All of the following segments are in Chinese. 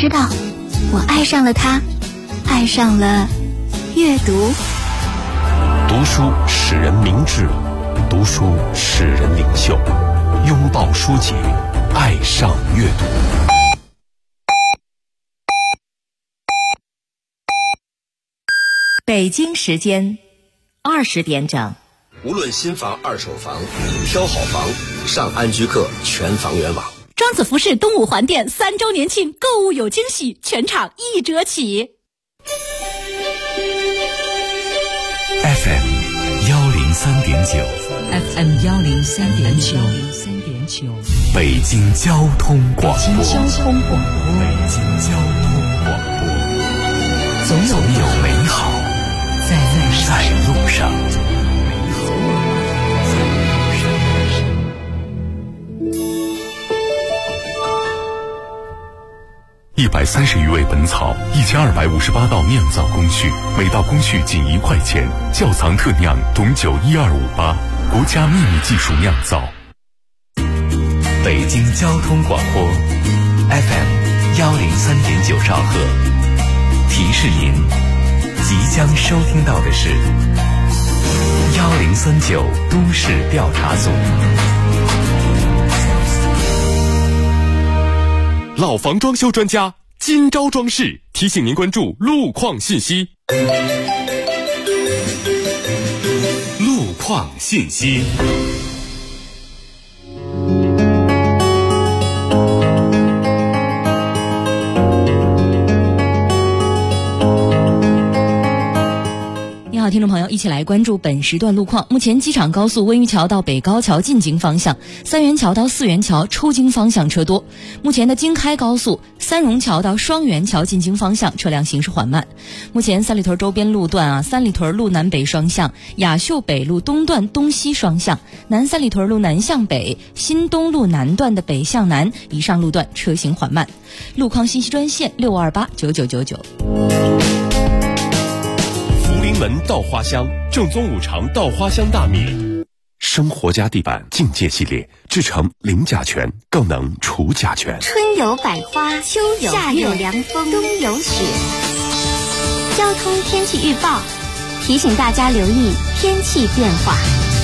知道，我爱上了它，爱上了阅读。 读书使人明智，读书使人领袖。拥抱书籍，爱上阅读。 北京时间20点整。 无论新房二手房，挑好房上安居客全房源网。 庄子服饰东五环店3周年庆，购物有惊喜，全场1折起。 FM 103.9 FM 103.9， 北京交通广播。 北京交通广播，总有美好在路上。 130余味本草，1258道酿造工序，每道工序仅1块钱。窖藏特酿董酒12588，国家秘密技术酿造。 北京交通广播 FM 103.9兆赫，提示您即将收听到的是1039都市调查组。 老房装修专家今朝装饰提醒您关注路况信息。路况信息。 好，听众朋友，一起来关注本时段路况。目前机场高速温榆桥到北高桥进京方向，三元桥到四元桥出京方向车多。目前的京开高速三荣桥到双元桥进京方向车辆行驶缓慢。目前三里屯周边路段三里屯路南北双向、雅秀北路东段东西双向、南三里屯路南向北、新东路南段的北向南以上路段车行缓慢。路况信息专线6289999。 临门稻花香，正宗五常稻花香大米。生活家地板境界系列制成零甲醛，更能除甲醛。 春有百花，秋有夏有凉风，冬有雪。交通天气预报提醒大家留意天气变化。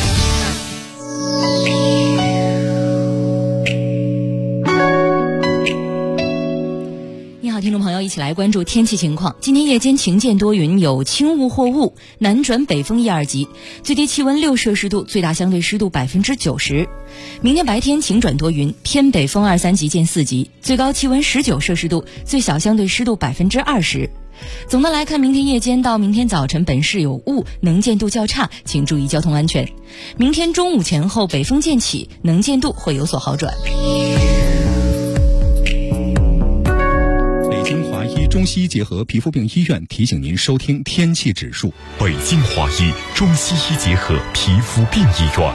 听众朋友，一起来关注天气情况。今天夜间晴间多云，有轻雾或雾，南转北风1、2级，最低气温6摄氏度，最大相对湿度90%。明天白天晴转多云，偏北风2、3级见4级，最高气温19摄氏度，最小相对湿度20%。总的来看，明天夜间到明天早晨本市有雾，能见度较差，请注意交通安全。明天中午前后北风渐起，能见度会有所好转。 中西医结合皮肤病医院提醒您收听天气指数。 北京华医中西医结合皮肤病医院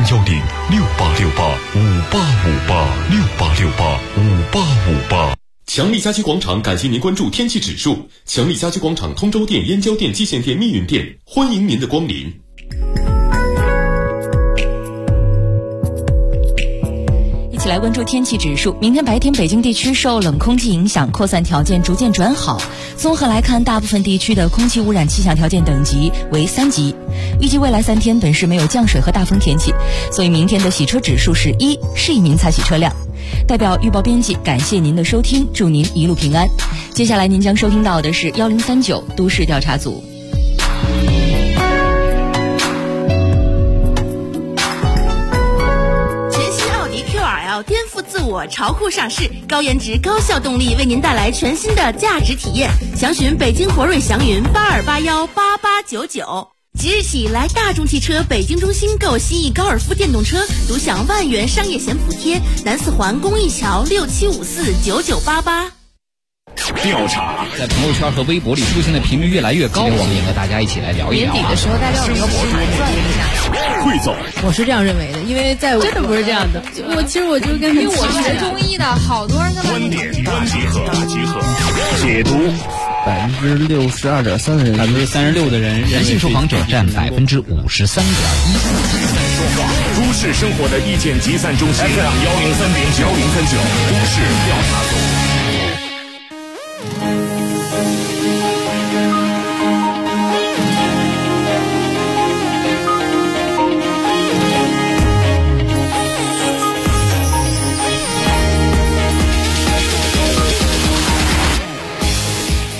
，0106868585858，6885858。强力家居广场感谢您关注天气指数。强力家居广场通州店、燕郊店、蓟县店、密云店，欢迎您的光临。 一起来关注天气指数。明天白天北京地区受冷空气影响，扩散条件逐渐转好。综合来看，大部分地区的空气污染气象条件等级为3级。预计未来3天本市没有降水和大风天气，所以明天的洗车指数是1，适宜您擦洗车辆。代表预报编辑感谢您的收听，祝您一路平安。接下来您将收听到的是1039都市调查组。 颠覆自我，潮酷上市，高颜值高效动力，为您带来全新的价值体验。详询北京活瑞祥云82818899。即日起来大众汽车北京中心购新翼高尔夫电动车，独享10000元商业险补贴。南四环公益桥67549988。 调查在朋友圈和微博里出现的频率越来越高，我们也和大家一起来聊一聊。 年底的时候，大家有没有转一下？ 汇总， 我是这样认为的，因为在我真的不是这样的。其实我就跟因为我是学中医的，好多人跟观点大集合，解读。 62.3%人 ，36%的人性受访者占53.1%。 都市生活的意见集散中心，FM 103.9，103.9都市调查组。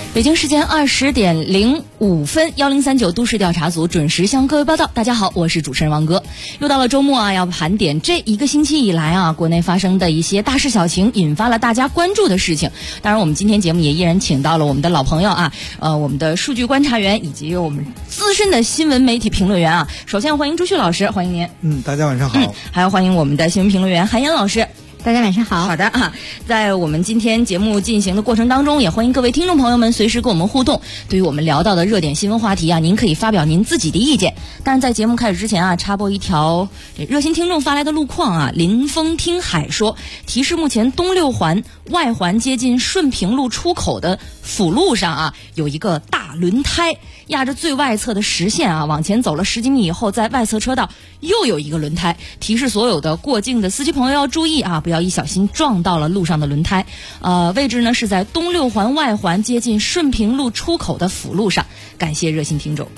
北京时间20:05，1039都市调查组准时向各位报道。大家好，我是主持人王哥。又到了周末啊，要盘点这一个星期以来啊，国内发生的一些大事小情，引发了大家关注的事情。当然，我们今天节目也依然请到了我们的老朋友啊，我们的数据观察员以及我们资深的新闻媒体评论员啊。首先欢迎朱旭老师，欢迎您。 大家晚上好。 还要欢迎我们的新闻评论员韩岩老师。 大家晚上好。 好的啊，在我们今天节目进行的过程当中，也欢迎各位听众朋友们随时跟我们互动。对于我们聊到的热点新闻话题啊，您可以发表您自己的意见。但是在节目开始之前啊，插播一条热心听众发来的路况啊，林峰听海说，提示目前东六环外环接近顺平路出口的辅路上啊，有一个大轮胎压着最外侧的实线啊，往前走了10几米以后，在外侧车道又有一个轮胎，提示所有的过境的司机朋友要注意啊，不要一小心撞到了路上的轮胎。位置呢是在东六环外环接近顺平路出口的辅路上。感谢热心听众。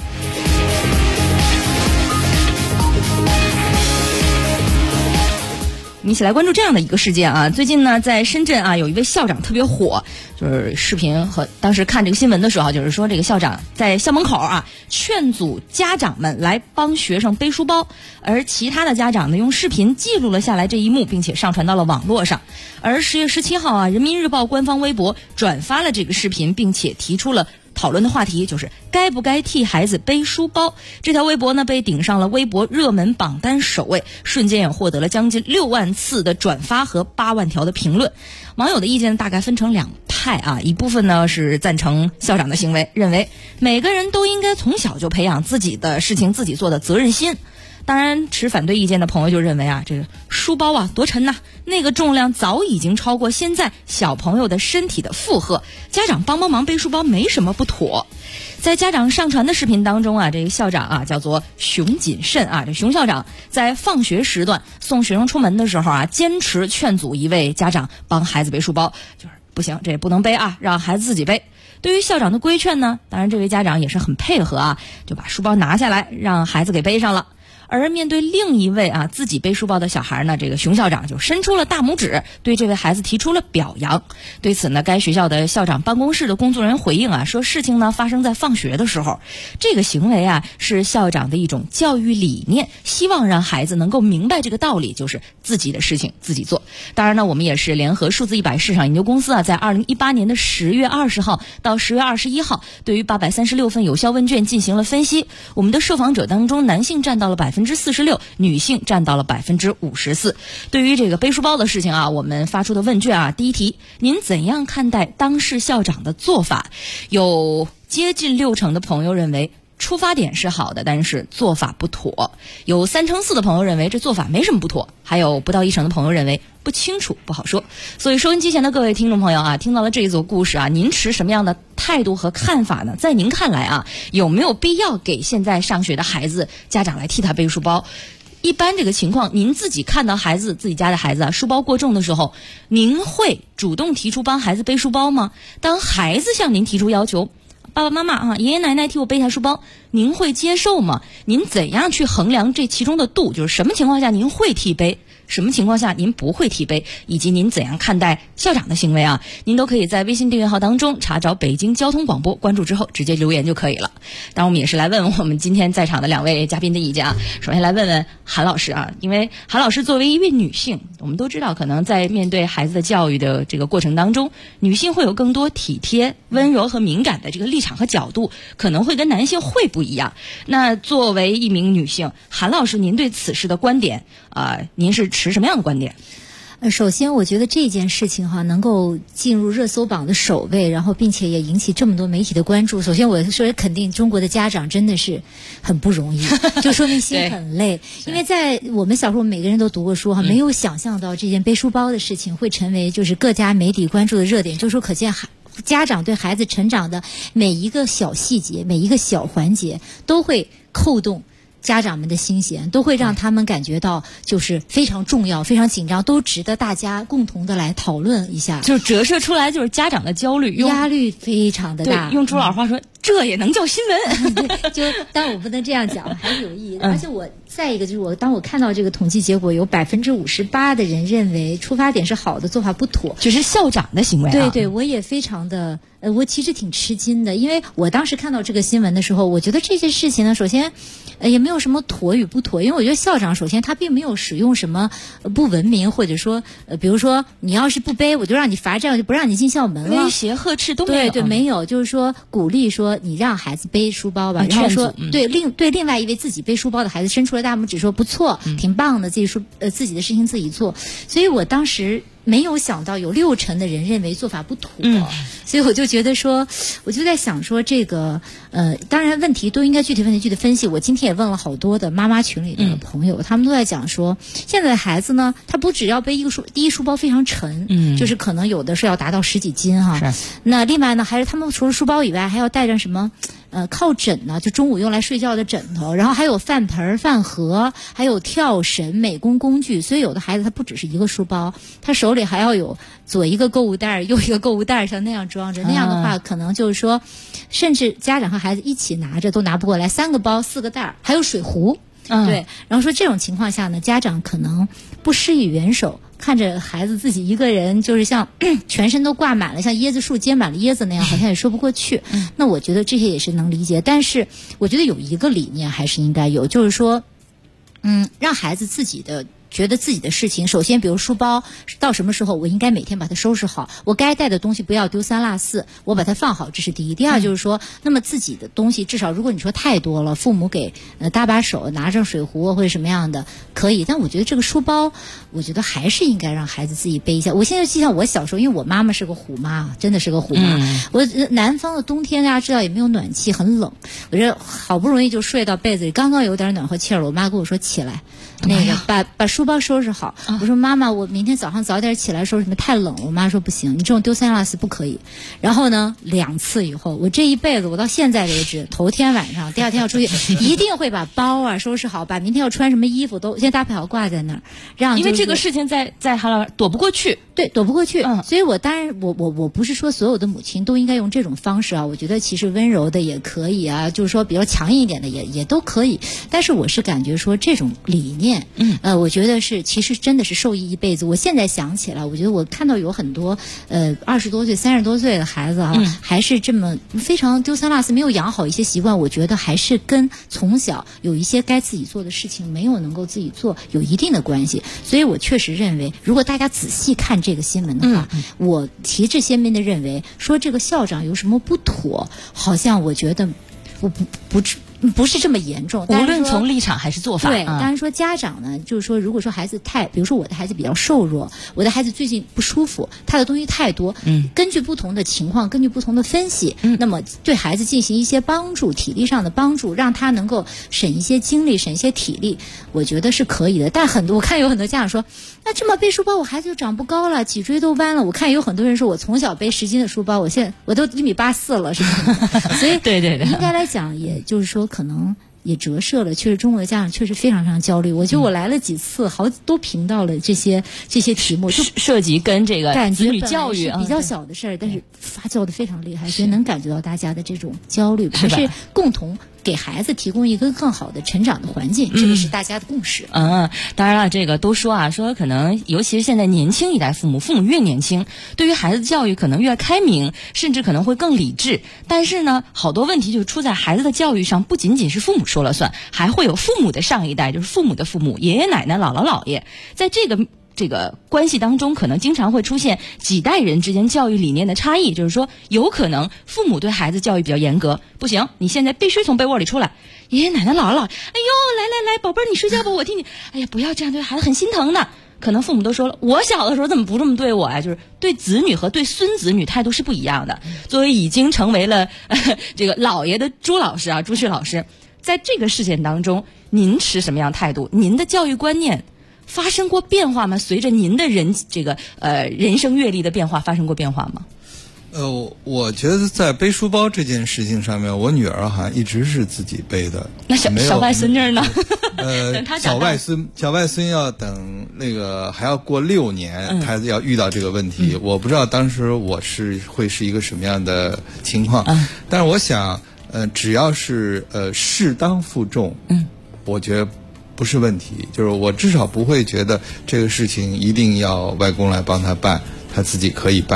我们一起来关注这样的一个事件啊！最近呢，在深圳啊，有一位校长特别火，就是视频和当时看这个新闻的时候，就是说这个校长在校门口啊劝阻家长们来帮学生背书包，而其他的家长呢用视频记录了下来这一幕，并且上传到了网络上。而10月17号啊，人民日报官方微博转发了这个视频，并且提出了讨论的话题，就是该不该替孩子背书包。这条微博呢被顶上了微博热门榜单首位，瞬间也获得了将近6万次的转发和8万条的评论。网友的意见大概分成2派啊，一部分呢是赞成校长的行为，认为每个人都应该从小就培养自己的事情自己做的责任心。当然持反对意见的朋友就认为啊，这个书包啊多沉呐，那个重量早已经超过现在小朋友的身体的负荷，家长帮忙背书包没什么不妥。在家长上传的视频当中啊，这个校长啊叫做熊谨慎啊，这熊校长在放学时段送学生出门的时候啊，坚持劝阻一位家长帮孩子背书包，就是不行，这不能背啊，让孩子自己背。对于校长的规劝呢，当然这位家长也是很配合啊，就把书包拿下来让孩子给背上了。而面对另一位啊自己背书包的小孩呢，这个熊校长就伸出了大拇指，对这位孩子提出了表扬。对此呢，该学校的校长办公室的工作人员回应啊，说事情呢发生在放学的时候，这个行为啊是校长的一种教育理念，希望让孩子能够明白这个道理，就是自己的事情自己做。当然呢，我们也是联合数字100市场研究公司啊，在2018年的10月20号到10月21号，对于836份有效问卷进行了分析。我们的受访者当中，男性占到了46%，女性占到了54%。对于这个背书包的事情啊，我们发出的问卷啊，第一题，您怎样看待当事校长的做法？有接近60%的朋友认为出发点是好的，但是做法不妥。有34%的朋友认为这做法没什么不妥，还有不到1%的朋友认为不清楚，不好说。所以收音机前的各位听众朋友啊，听到了这一组故事啊，您持什么样的态度和看法呢？在您看来啊，有没有必要给现在上学的孩子家长来替他背书包？一般这个情况，您自己看到自己家的孩子啊书包过重的时候，您会主动提出帮孩子背书包吗？当孩子向您提出要求，爸爸妈妈啊，爷爷奶奶替我背一下书包，您会接受吗？您怎样去衡量这其中的度？就是什么情况下您会替背，什么情况下您不会替背，以及您怎样看待校长的行为啊？您都可以在微信订阅号当中查找北京交通广播，关注之后直接留言就可以了。当然我们也是来问问我们今天在场的2位嘉宾的意见啊。首先来问问韩老师啊，因为韩老师作为一位女性，我们都知道可能在面对孩子的教育的这个过程当中，女性会有更多体贴、温柔和敏感的这个立场和角度，可能会跟男性会不一样。那作为一名女性，韩老师您对此事的观点您是持什么样的观点？ 首先我觉得这件事情能够进入热搜榜的首位，然后并且也引起这么多媒体的关注。首先我说肯定中国的家长真的是很不容易，就说明心很累。因为在我们小时候每个人都读过书没有想象到这件背书包的事情会成为就是各家媒体关注的热点，就说可见家长对孩子成长的每一个小细节、每一个小环节都会扣动家长们的心弦，都会让他们感觉到就是非常重要、非常紧张，都值得大家共同的来讨论一下。 就折射出来就是家长的焦虑、 压力非常的大。 对，用朱老话说，这也能叫新闻？ 对，就但我不能这样讲，还是有意义的。而且再一个就是当我看到这个统计结果，有58%的人认为出发点是好的，做法不妥， 就是校长的行为对对，我也非常的我其实挺吃惊的，因为我当时看到这个新闻的时候，我觉得这件事情呢，首先也没有什么妥与不妥，因为我觉得校长首先他并没有使用什么不文明，或者说比如说你要是不背，我就让你罚站，我就不让你进校门了， 威胁呵斥都没有。 对，没有，就是说鼓励说你让孩子背书包吧，然后说对另外一位自己背书包的孩子伸出了大拇指说不错，挺棒的，自己的事情自己做，所以我当时没有想到有60%的人认为做法不妥，所以我就觉得说，我就在想说这个当然问题都应该具体问题具体分析。我今天也问了好多的妈妈群里的朋友，他们都在讲说，现在的孩子呢，他不只要背第一书包非常沉，就是可能有的是要达到10几斤哈。那另外呢，还是他们除了书包以外，还要带着什么？靠枕呢，就中午用来睡觉的枕头，然后还有饭盆、饭盒，还有跳绳、美工工具。所以有的孩子他不只是一个书包，他手里还要有左一个购物袋，右一个购物袋，像那样装着。那样的话，可能就是说，甚至家长和孩子一起拿着都拿不过来，3个包、4个袋，还有水壶。对，然后说这种情况下呢，家长可能不施以援手。看着孩子自己一个人就是像全身都挂满了，像椰子树结满了椰子那样，好像也说不过去。那我觉得这些也是能理解，但是我觉得有一个理念还是应该有，就是说，让孩子觉得自己的事情，首先比如书包到什么时候我应该每天把它收拾好，我该带的东西不要丢三落四，我把它放好，这是第一。第二就是说，那么自己的东西至少如果你说太多了，父母给搭把手拿着水壶或者什么样的可以，但我觉得这个书包我觉得还是应该让孩子自己背一下。我现在就像我小时候，因为我妈妈是个虎妈，真的是个虎妈，我南方的冬天大家知道也没有暖气，很冷，我这好不容易就睡到被子里，刚刚有点暖和气儿了，我妈跟我说起来那个把书包收拾好。我说妈妈，我明天早上早点起来收拾，什么太冷了。我妈说不行，你这种丢三落四不可以。然后呢，2次以后，我这一辈子我到现在为止，头天晚上第二天要出去一定会把包啊收拾好，把明天要穿什么衣服都先搭配好挂在那儿，让因为这个事情在躲不过去。 对，躲不过去。所以我当然我不是说所有的母亲都应该用这种方式啊，我觉得其实温柔的也可以啊，就是说比较强硬一点的也都可以。但是我是感觉说这种理念，我觉得是其实真的是受益一辈子。我现在想起来，我觉得我看到有很多20多岁、30多岁的孩子啊，还是这么非常丢三落四，没有养好一些习惯。我觉得还是跟从小有一些该自己做的事情没有能够自己做有一定的关系。所以我确实认为，如果大家仔细看这个新闻的话，我旗帜鲜明的认为说这个校长有什么不妥，好像我觉得我不是这么严重， 无论从立场还是做法。 对，当然说家长呢，就是说，如果说孩子比如说我的孩子比较瘦弱，我的孩子最近不舒服，他的东西太多，根据不同的情况，根据不同的分析，那么对孩子进行一些帮助，体力上的帮助，让他能够省一些精力，省一些体力，我觉得是可以的。但我看有很多家长说，那这么背书包，我孩子就长不高了，脊椎都弯了。我看有很多人说，我从小背10斤的书包，我现在我都1.84米了，是不是？所以对， 应该来讲，也就是说可能也折射了，确实中国的家长确实非常非常焦虑。我觉得我来了几次，都评到了这些题目，就涉及跟这个子女教育比较小的事儿，但是发酵的非常厉害，所以能感觉到大家的这种焦虑，还是共同给孩子提供一个更好的成长的环境，这个是大家的共识。 当然了，这个都说可能尤其是现在年轻一代父母越年轻，对于孩子教育可能越开明，甚至可能会更理智。但是呢，好多问题就出在孩子的教育上，不仅仅是父母说了算，还会有父母的上一代，就是父母的父母，爷爷奶奶、姥姥姥爷，在这个关系当中，可能经常会出现几代人之间教育理念的差异，就是说有可能父母对孩子教育比较严格，不行，你现在必须从被窝里出来。爷爷奶奶、姥姥，哎呦，来，宝贝儿，你睡觉吧，我替你。哎呀，不要这样对孩子，很心疼的。可能父母都说了，我小的时候怎么不这么对我呀？就是对子女和对孙子女态度是不一样的。作为已经成为了这个老爷的朱旭老师，在这个事件当中，您持什么样态度？您的教育观念发生过变化吗？随着您的人生阅历的变化，发生过变化吗？ 我觉得在背书包这件事情上面，我女儿好像一直是自己背的。 那小外孙女呢？ 小外孙要等那个还要过6年，他要遇到这个问题。我不知道当时会是一个什么样的情况，但是我想，只要是适当负重，我觉得不是问题。就是我至少不会觉得这个事情一定要外公来帮他办，他自己可以办。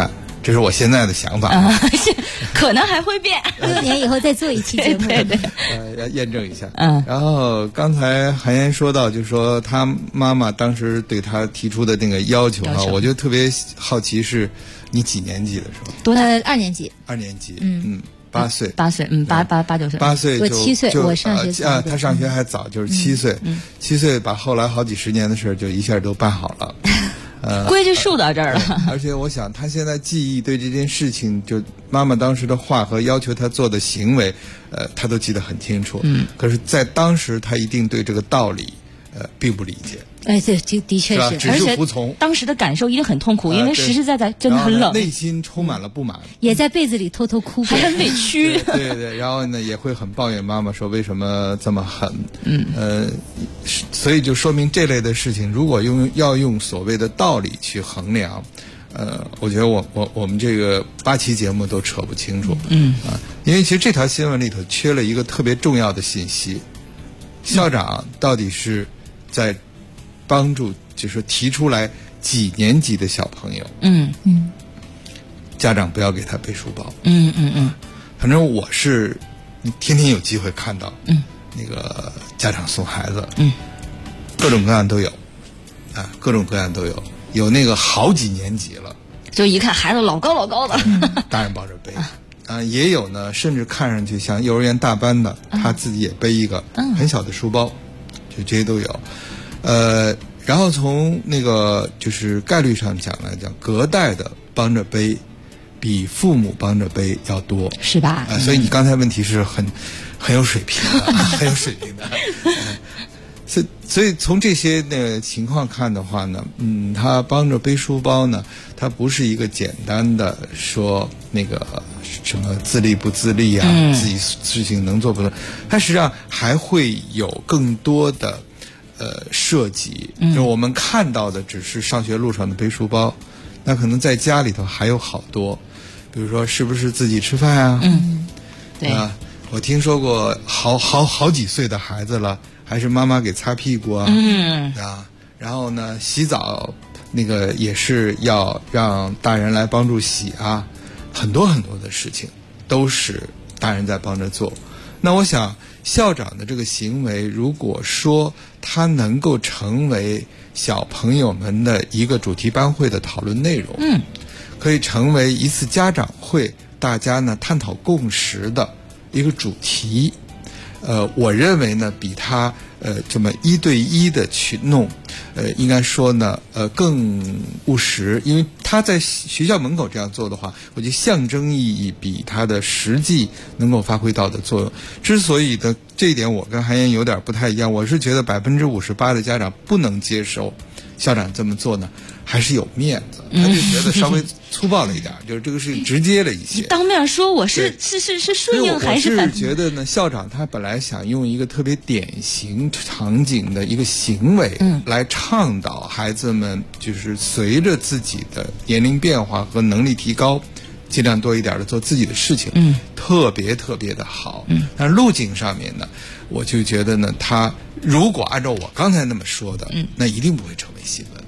这是我现在的想法。 可能还会变。 6年以后再做一期节目。 对， 要验证一下。然后刚才韩岩说到，就是说他妈妈当时对他提出的那个要求啊，我就特别好奇，是你几年级的时候？ 读了2年级。 2年级。8岁。 8岁，8、9岁。 8岁我7岁，我上学啊，他上学还早，就是7岁。7岁把后来好几十年的事就一下都办好了。 规矩树到这儿了。 而且我想他现在记忆对这件事情，就妈妈当时的话和要求他做的行为，他都记得很清楚。可是在当时他一定对这个道理并不理解。 对，的确是， 只是服从。 当时的感受一定很痛苦，因为实实在在真的很冷， 内心充满了不满， 也在被子里偷偷哭过， 还很委屈。 对，然后呢也会很抱怨妈妈说为什么这么狠。所以就说明这类的事情，如果要用所谓的道理去衡量，我觉得我们这个8期节目都扯不清楚。因为其实这条新闻里头缺了一个特别重要的信息，校长到底是在帮助，就是提出来几年级的小朋友，家长不要给他背书包。反正我是天天有机会看到，那个家长送孩子，各种各样都有，各种各样都有，有那个好几年级了， 就一看孩子老高的， 大人抱着背。也有呢，甚至看上去像幼儿园大班的，他自己也背一个很小的书包，就这些都有。然后从那个就是概率上讲来讲，隔代的帮着背，比父母帮着背要多， 是吧？ 所以你刚才问题是很有水平的，很有水平的。所以从这些情况看的话呢，他帮着背书包呢，他不是一个简单的说那个什么自立不自立啊，自己事情能做不做，他实际上还会有更多的设计。就我们看到的只是上学路上的背书包，那可能在家里头还有好多，比如说是不是自己吃饭啊？ 对啊，我听说过好几岁的孩子了，还是妈妈给擦屁股啊，然后呢洗澡那个也是要让大人来帮助洗啊，很多很多的事情都是大人在帮着做。那我想校长的这个行为，如果说他能够成为小朋友们的一个主题班会的讨论内容，可以成为一次家长会大家呢探讨共识的一个主题，我认为呢比他这么1对1的去弄，应该说呢更务实。因为他在学校门口这样做的话，我觉得象征意义比他的实际能够发挥到的作用。之所以的这一点我跟韩岩有点不太一样，我是觉得58%的家长不能接受校长这么做呢，还是有面子，他就觉得稍微粗暴了一点，就是这个事情直接了一些。 你当面说我是顺应还是反？ 我是觉得呢，校长他本来想用一个特别典型场景的一个行为，来倡导孩子们，就是随着自己的年龄变化和能力提高，尽量多一点的做自己的事情，特别的好。但路径上面呢，我就觉得呢，他如果按照我刚才那么说的，那一定不会成为新闻。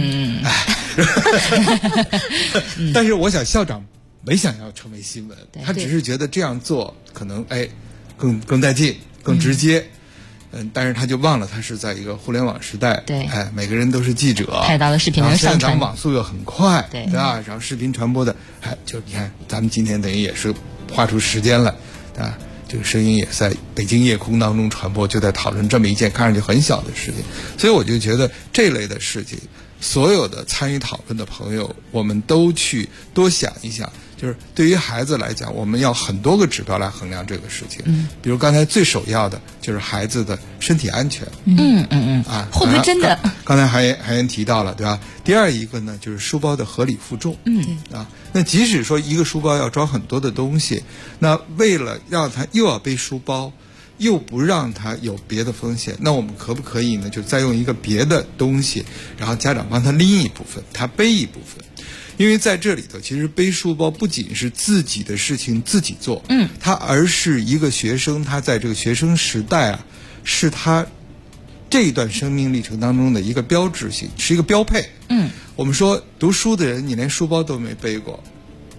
但是我想校长没想要成为新闻，他只是觉得这样做可能更带劲、更直接。但是他就忘了他是在一个互联网时代， 对， 每个人都是记者， 拍到了视频能上传， 网速又很快， 对吧？然后视频传播的，就你看咱们今天等于也是花出时间来，啊，这个声音也在北京夜空当中传播，就在讨论这么一件看上去很小的事情。所以我就觉得这类的事情，所有的参与讨论的朋友，我们都去多想一想。就是对于孩子来讲，我们要很多个指标来衡量这个事情。比如刚才最首要的就是孩子的身体安全。 会不会真的？ 刚才韩岩提到了，对吧？第二一个呢，就是书包的合理负重。那即使说一个书包要装很多的东西，那为了让他又要背书包，又不让他有别的风险，那我们可不可以呢？就再用一个别的东西，然后家长帮他拎一部分，他背一部分。因为在这里头，其实背书包不仅是自己的事情自己做，而是一个学生，他在这个学生时代啊，是他这一段生命历程当中的一个标志性，是一个标配。我们说读书的人，你连书包都没背过，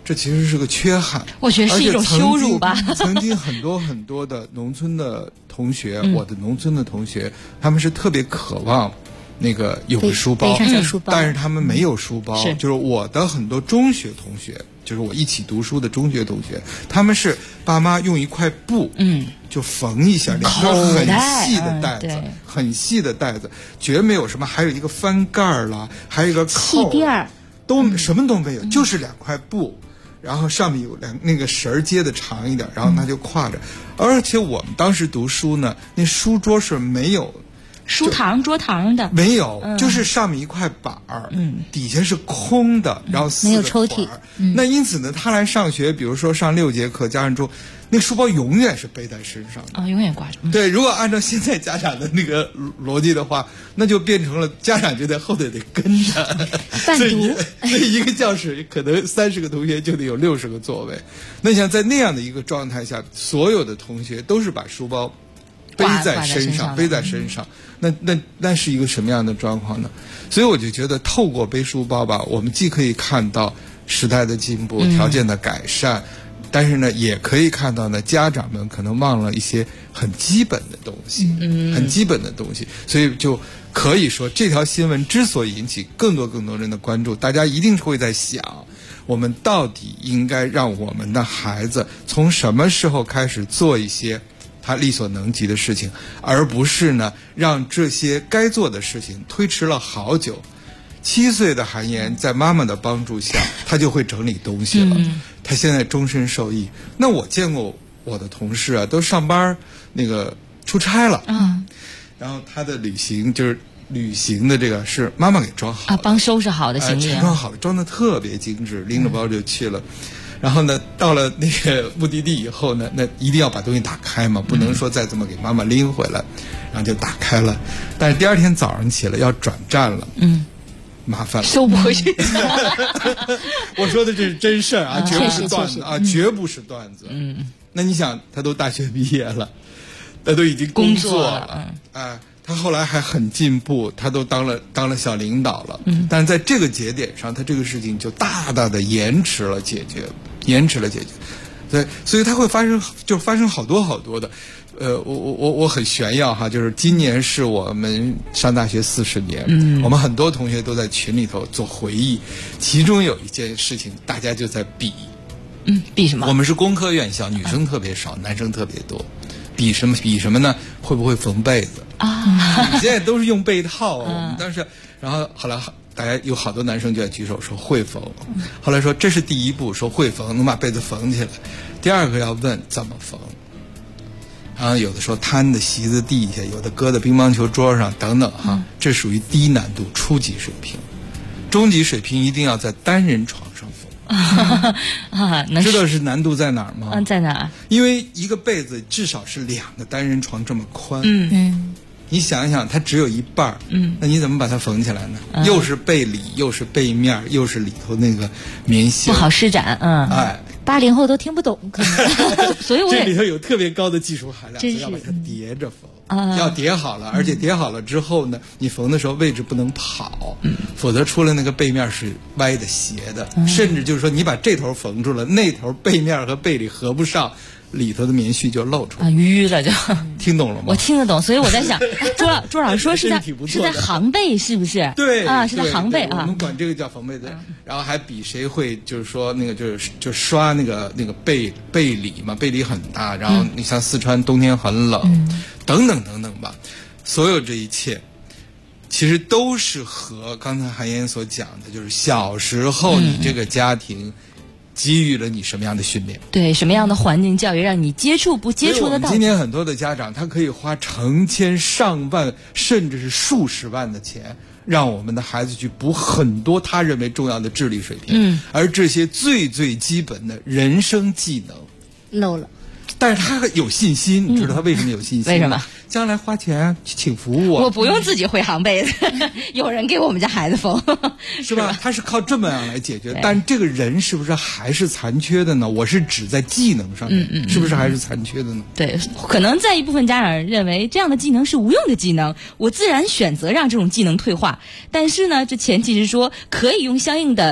这其实是个缺憾。 我觉得是一种羞辱吧。 曾经很多很多的农村的同学，我的农村的同学，他们是特别渴望那个有个书包，但是他们没有书包。就是我的很多中学同学，就是我一起读书的中学同学，他们是爸妈用一块布，就缝一下两个很细的带子，很细的带子，绝没有什么，还有一个翻盖啦，还有一个扣气垫， 都什么都没有，就是2块布。然后上面有那个绳接的长一点，然后他就挎着。而且我们当时读书呢，那书桌是没有书堂桌堂的， 没有，就是上面一块板儿，底下是空的，然后没有抽屉。 那因此呢，他来上学，比如说上6节课，加上之后，那书包永远是背在身上的永远挂着。 对，如果按照现在家长的那个逻辑的话，那就变成了家长就在后头得跟着伴读， 所以一个教室可能30个同学就得有60个座位。那像在那样的一个状态下，所有的同学都是把书包背在身上，背在身上。那是一个什么样的状况呢？所以我就觉得，透过背书包吧，我们既可以看到时代的进步、条件的改善，但是呢，也可以看到呢，家长们可能忘了一些很基本的东西，很基本的东西。所以就可以说，这条新闻之所以引起更多人的关注，大家一定会在想，我们到底应该让我们的孩子从什么时候开始做一些他力所能及的事情，而不是呢让这些该做的事情推迟了好久。7岁的韩岩在妈妈的帮助下，他就会整理东西了。他现在终身受益。那我见过我的同事啊，都上班那个出差了，然后他的旅行的这个是妈妈给装好的帮收拾好的行李， 装好了，装的特别精致，拎着包就去了。然后呢，到了那个目的地以后呢，那一定要把东西打开嘛，不能说再这么给妈妈拎回来，然后就打开了。但是第2天早上起来要转站了，麻烦了， 收不回去。 我说的这是真事儿啊，绝不是段子啊，绝不是段子。那你想，他都大学毕业了，他都已经工作了，他后来还很进步，他都当了小领导了。但是在这个节点上，他这个事情就大大的延迟了解决。对，所以它会发生好多的。我很炫耀哈，就是今年是我们上大学40年，我们很多同学都在群里头做回忆，其中有一件事情大家就在比， 比什么？ 我们是工科院校，女生特别少，男生特别多，比什么呢？会不会缝被子现在都是用被套，我们当时，然后后来大家有好多男生就在举手说会缝，后来说这是第一步，说会缝能把被子缝起来，第2个要问怎么缝。然后有的说摊在席子地下，有的搁在乒乓球桌上等等哈，这属于低难度初级水平，中级水平一定要在单人床上缝。知道是难度在哪儿吗？ 在哪儿？ 因为一个被子至少是2个单人床这么宽。你想一想，它只有一半，那你怎么把它缝起来呢？又是被里，又是背面，又是里头那个棉线， 不好施展。 80后都听不懂，可能。 所以这里头有特别高的技术含量，所以要把它叠着缝，要叠好了，而且叠好了之后呢，你缝的时候位置不能跑，否则出来那个背面是歪的、斜的，甚至就是说你把这头缝住了，那头背面和背里合不上。里头的棉絮就露出来淤了就。 听懂了吗？ 我听得懂，所以我在想，朱老师说是在杭贝是不是？ 对是在杭贝啊。 我们管这个叫缝被子，然后还比谁会就是说那个就刷那个背里嘛，背里很大，然后你像四川冬天很冷，等等吧，所有这一切。其实都是和刚才韩岩所讲的，就是小时候你这个家庭给予了你什么样的训练？ 对，什么样的环境教育让你接触不接触得到？ 今年很多的家长，他可以花成千上万，甚至是数十万的钱，让我们的孩子去补很多他认为重要的智力水平。而这些最基本的人生技能漏了。 但是他有信心，你知道他为什么有信心？ 为什么？ 将来花钱请服务我不用自己会杭被子，有人给我们家孩子缝， 是吧？他是靠这么样来解决，但这个人是不是还是残缺的呢？我是指在技能上面，是不是还是残缺的呢？ 对，可能在一部分家长认为这样的技能是无用的技能，我自然选择让这种技能退化。但是呢，这前提是说可以用相应的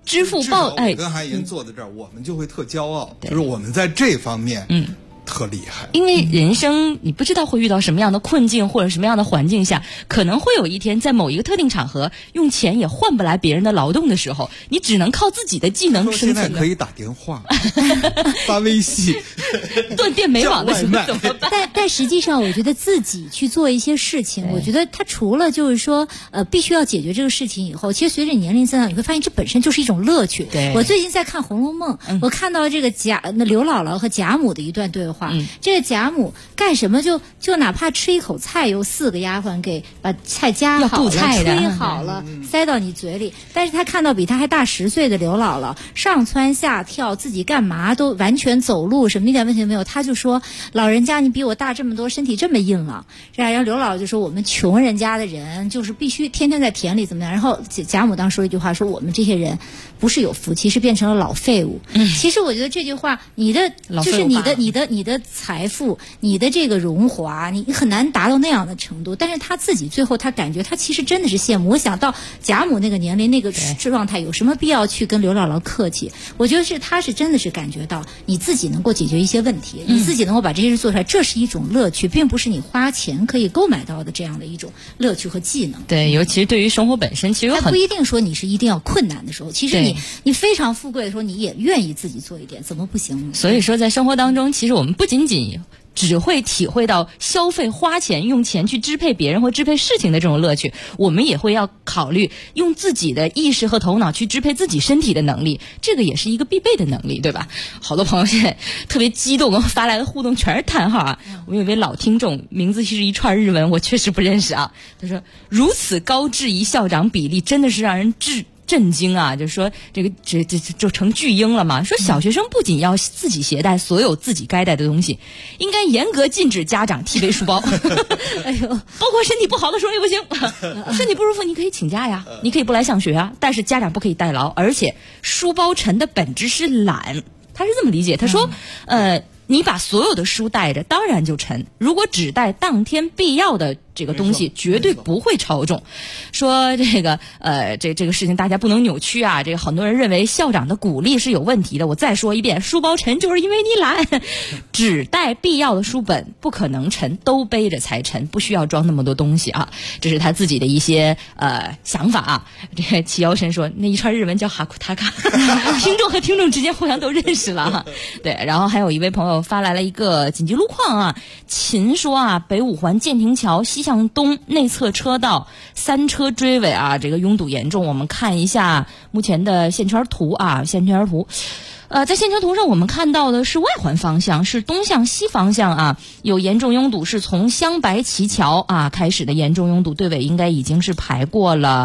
支付报， 我跟韩岩坐在这儿，我们就会特骄傲，就是我们在这方面，特厉害。 因为人生你不知道会遇到什么样的困境或者什么样的环境下，可能会有一天在某一个特定场合用钱也换不来别人的劳动的时候，你只能靠自己的技能生存。 现在可以打电话发微信断电没网的时候怎么办？ 但实际上我觉得自己去做一些事情，我觉得它除了就是说必须要解决这个事情以后，其实随着年龄增长，你会发现这本身就是一种乐趣。我最近在看《红楼梦》，我看到这个刘姥姥和贾母的一段对话。这个贾母干什么就哪怕吃一口菜，由4个丫鬟给把菜夹好了、吹好了，塞到你嘴里。但是他看到比他还大10岁的刘姥姥上蹿下跳，自己干嘛都完全走路，什么一点问题都没有。他就说：“老人家，你比我大这么多，身体这么硬朗。”然后刘姥姥就说：“我们穷人家的人就是必须天天在田里怎么样。”然后贾母当时说一句话，说：“我们这些人不是有福气，是变成了老废物。”其实我觉得这句话，就是你的财富，你的这个荣华，你很难达到那样的程度。但是他自己最后他感觉他其实真的是羡慕。我想到贾母那个年龄那个状态，有什么必要去跟刘姥姥客气？我觉得他是真的是感觉到你自己能够解决一些问题，你自己能够把这些事做出来，这是一种乐趣，并不是你花钱可以购买到的这样的一种乐趣和技能。 对，尤其是对于生活本身，其实还不一定说你是一定要困难的时候，其实你非常富贵的时候，你也愿意自己做一点，怎么不行呢？ 所以说在生活当中，其实我们不仅仅只会体会到消费、花钱、用钱去支配别人或支配事情的这种乐趣，我们也会要考虑用自己的意识和头脑去支配自己身体的能力，这个也是一个必备的能力，对吧？好多朋友现在特别激动，发来的互动全是叹号啊！我有一位老听众，名字是一串日文，我确实不认识啊。他说：“如此高质疑校长比例，真的是让人震惊啊！就是说这就成巨婴了嘛。说小学生不仅要自己携带所有自己该带的东西，应该严格禁止家长替背书包。哎呦，包括身体不好的时候也不行。身体不舒服你可以请假呀，你可以不来上学啊，但是家长不可以代劳。而且书包沉的本质是懒，他是这么理解。他说，你把所有的书带着，当然就沉。如果只带当天必要的这个东西，绝对不会超重。说这个这个事情大家不能扭曲啊。这个很多人认为校长的鼓励是有问题的。我再说一遍，书包沉就是因为你懒，只带必要的书本不可能沉，都背着才沉，不需要装那么多东西啊。这是他自己的一些想法啊。这个齐瑶神说那一串日文叫哈库塔卡，听众和听众之间互相都认识了哈。对，然后还有一位朋友发来了一个紧急路况啊，秦说啊，北五环建亭桥西向东内侧车道3车追尾啊，这个拥堵严重。我们看一下目前的线圈图啊，线圈图。在线圈图上我们看到的是外环方向，是东向西方向啊，有严重拥堵，是从香白旗桥啊开始的严重拥堵，队尾应该已经是排过了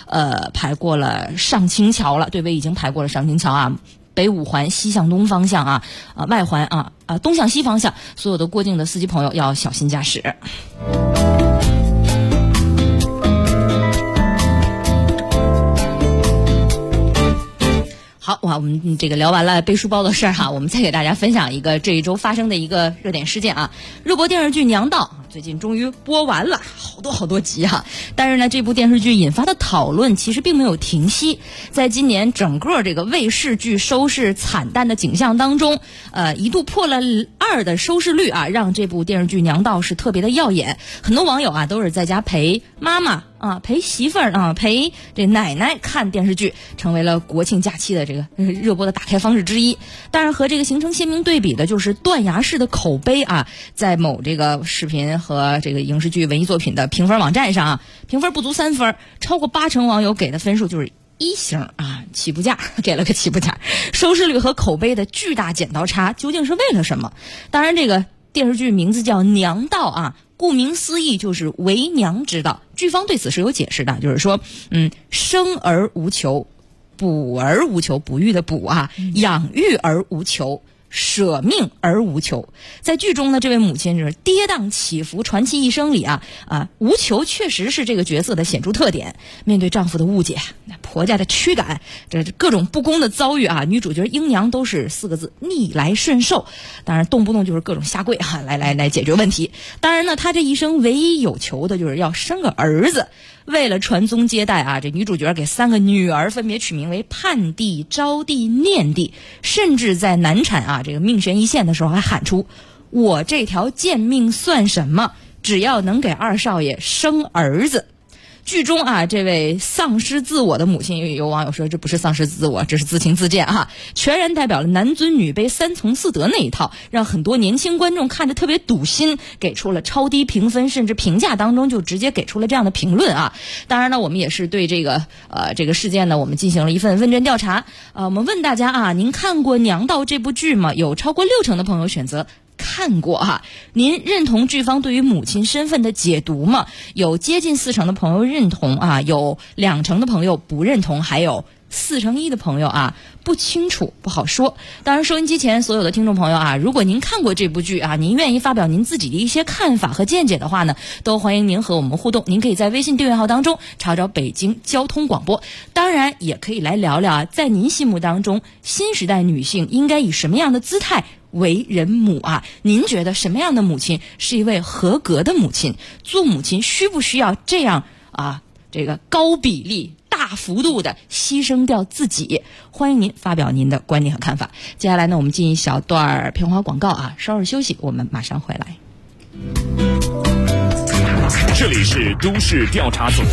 上清桥了，队尾已经排过了上清桥啊。北五环西向东方向啊，外环啊东向西方向，所有的过境的司机朋友要小心驾驶。好哇，我们这个聊完了背书包的事儿哈，我们再给大家分享一个这一周发生的一个热点事件啊。热播电视剧《娘道》最近终于播完了，好多集哈。但是呢，这部电视剧引发的讨论其实并没有停息。在今年整个这个卫视剧收视惨淡的景象当中，一度破了2的收视率啊，让这部电视剧《娘道》是特别的耀眼。很多网友啊都是在家陪妈妈啊、陪媳妇儿啊、陪这奶奶看电视剧，成为了国庆假期的这个热播的打开方式之一。当然，和这个形成鲜明对比的就是断崖式的口碑啊，在某这个视频和这个影视剧文艺作品的评分网站上啊，评分不足3分，超过80%网友给的分数就是1星啊，起步价，给了个起步价。收视率和口碑的巨大剪刀差究竟是为了什么？当然，这个电视剧名字叫《娘道》啊。顾名思义就是为娘之道，剧方对此是有解释的，就是说，生而无求，补而无求，哺育的哺啊，养育而无求，舍命而无求。在剧中呢，这位母亲就是跌宕起伏传奇一生里无求确实是这个角色的显著特点。面对丈夫的误解、婆家的驱赶，这各种不公的遭遇啊，女主角英娘都是4个字：逆来顺受。当然，动不动就是各种下跪啊，来解决问题。当然呢，她这一生唯一有求的就是要生个儿子。 为了传宗接代啊，这女主角给3个女儿分别取名为盼帝、招帝、念帝，甚至在难产啊这个命悬一线的时候还喊出：“我这条贱命算什么？只要能给2少爷生儿子。”剧中啊，这位丧失自我的母亲，有网友说这不是丧失自我，这是自轻自贱啊，全然代表了男尊女卑、3从4德那一套，让很多年轻观众看着特别堵心，给出了超低评分，甚至评价当中就直接给出了这样的评论啊。当然呢，我们也是对这个事件呢，我们进行了一份问卷调查。我们问大家啊，您看过《娘道》这部剧吗？有超过60%的朋友选择看过哈。您认同剧方对于母亲身份的解读吗？有接近40%的朋友认同啊，有20%的朋友不认同，还有1/4的朋友啊不清楚，不好说。当然收音机前所有的听众朋友啊，如果您看过这部剧啊，您愿意发表您自己的一些看法和见解的话呢，都欢迎您和我们互动。您可以在微信订阅号当中查找北京交通广播，当然也可以来聊聊啊，在您心目当中新时代女性应该以什么样的姿态为人母啊？您觉得什么样的母亲是一位合格的母亲？做母亲需不需要这样啊？这个高比例、大幅度的牺牲掉自己？欢迎您发表您的观点和看法。接下来呢，我们进一小段片花广告啊，稍事休息，我们马上回来。 这里是都市调查组。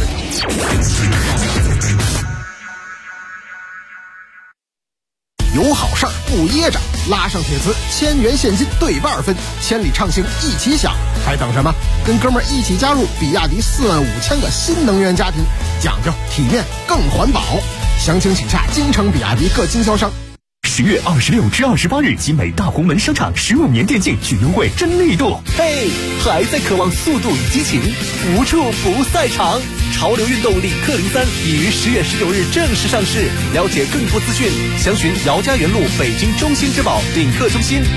有好事儿不噎着，拉上铁磁，1000元现金对半分，千里畅行一起享，还等什么？跟哥们儿一起加入比亚迪45000个新能源家庭，讲究体面更环保。详情请洽京城比亚迪各经销商。 10月26至28日，集美大红门商场15年电竞巨优惠真力度。 嘿，还在渴望速度与激情？无处不赛场。潮流运动领克03已于10月19日正式上市。了解更多资讯，详询姚家园路北京中心之宝领克中心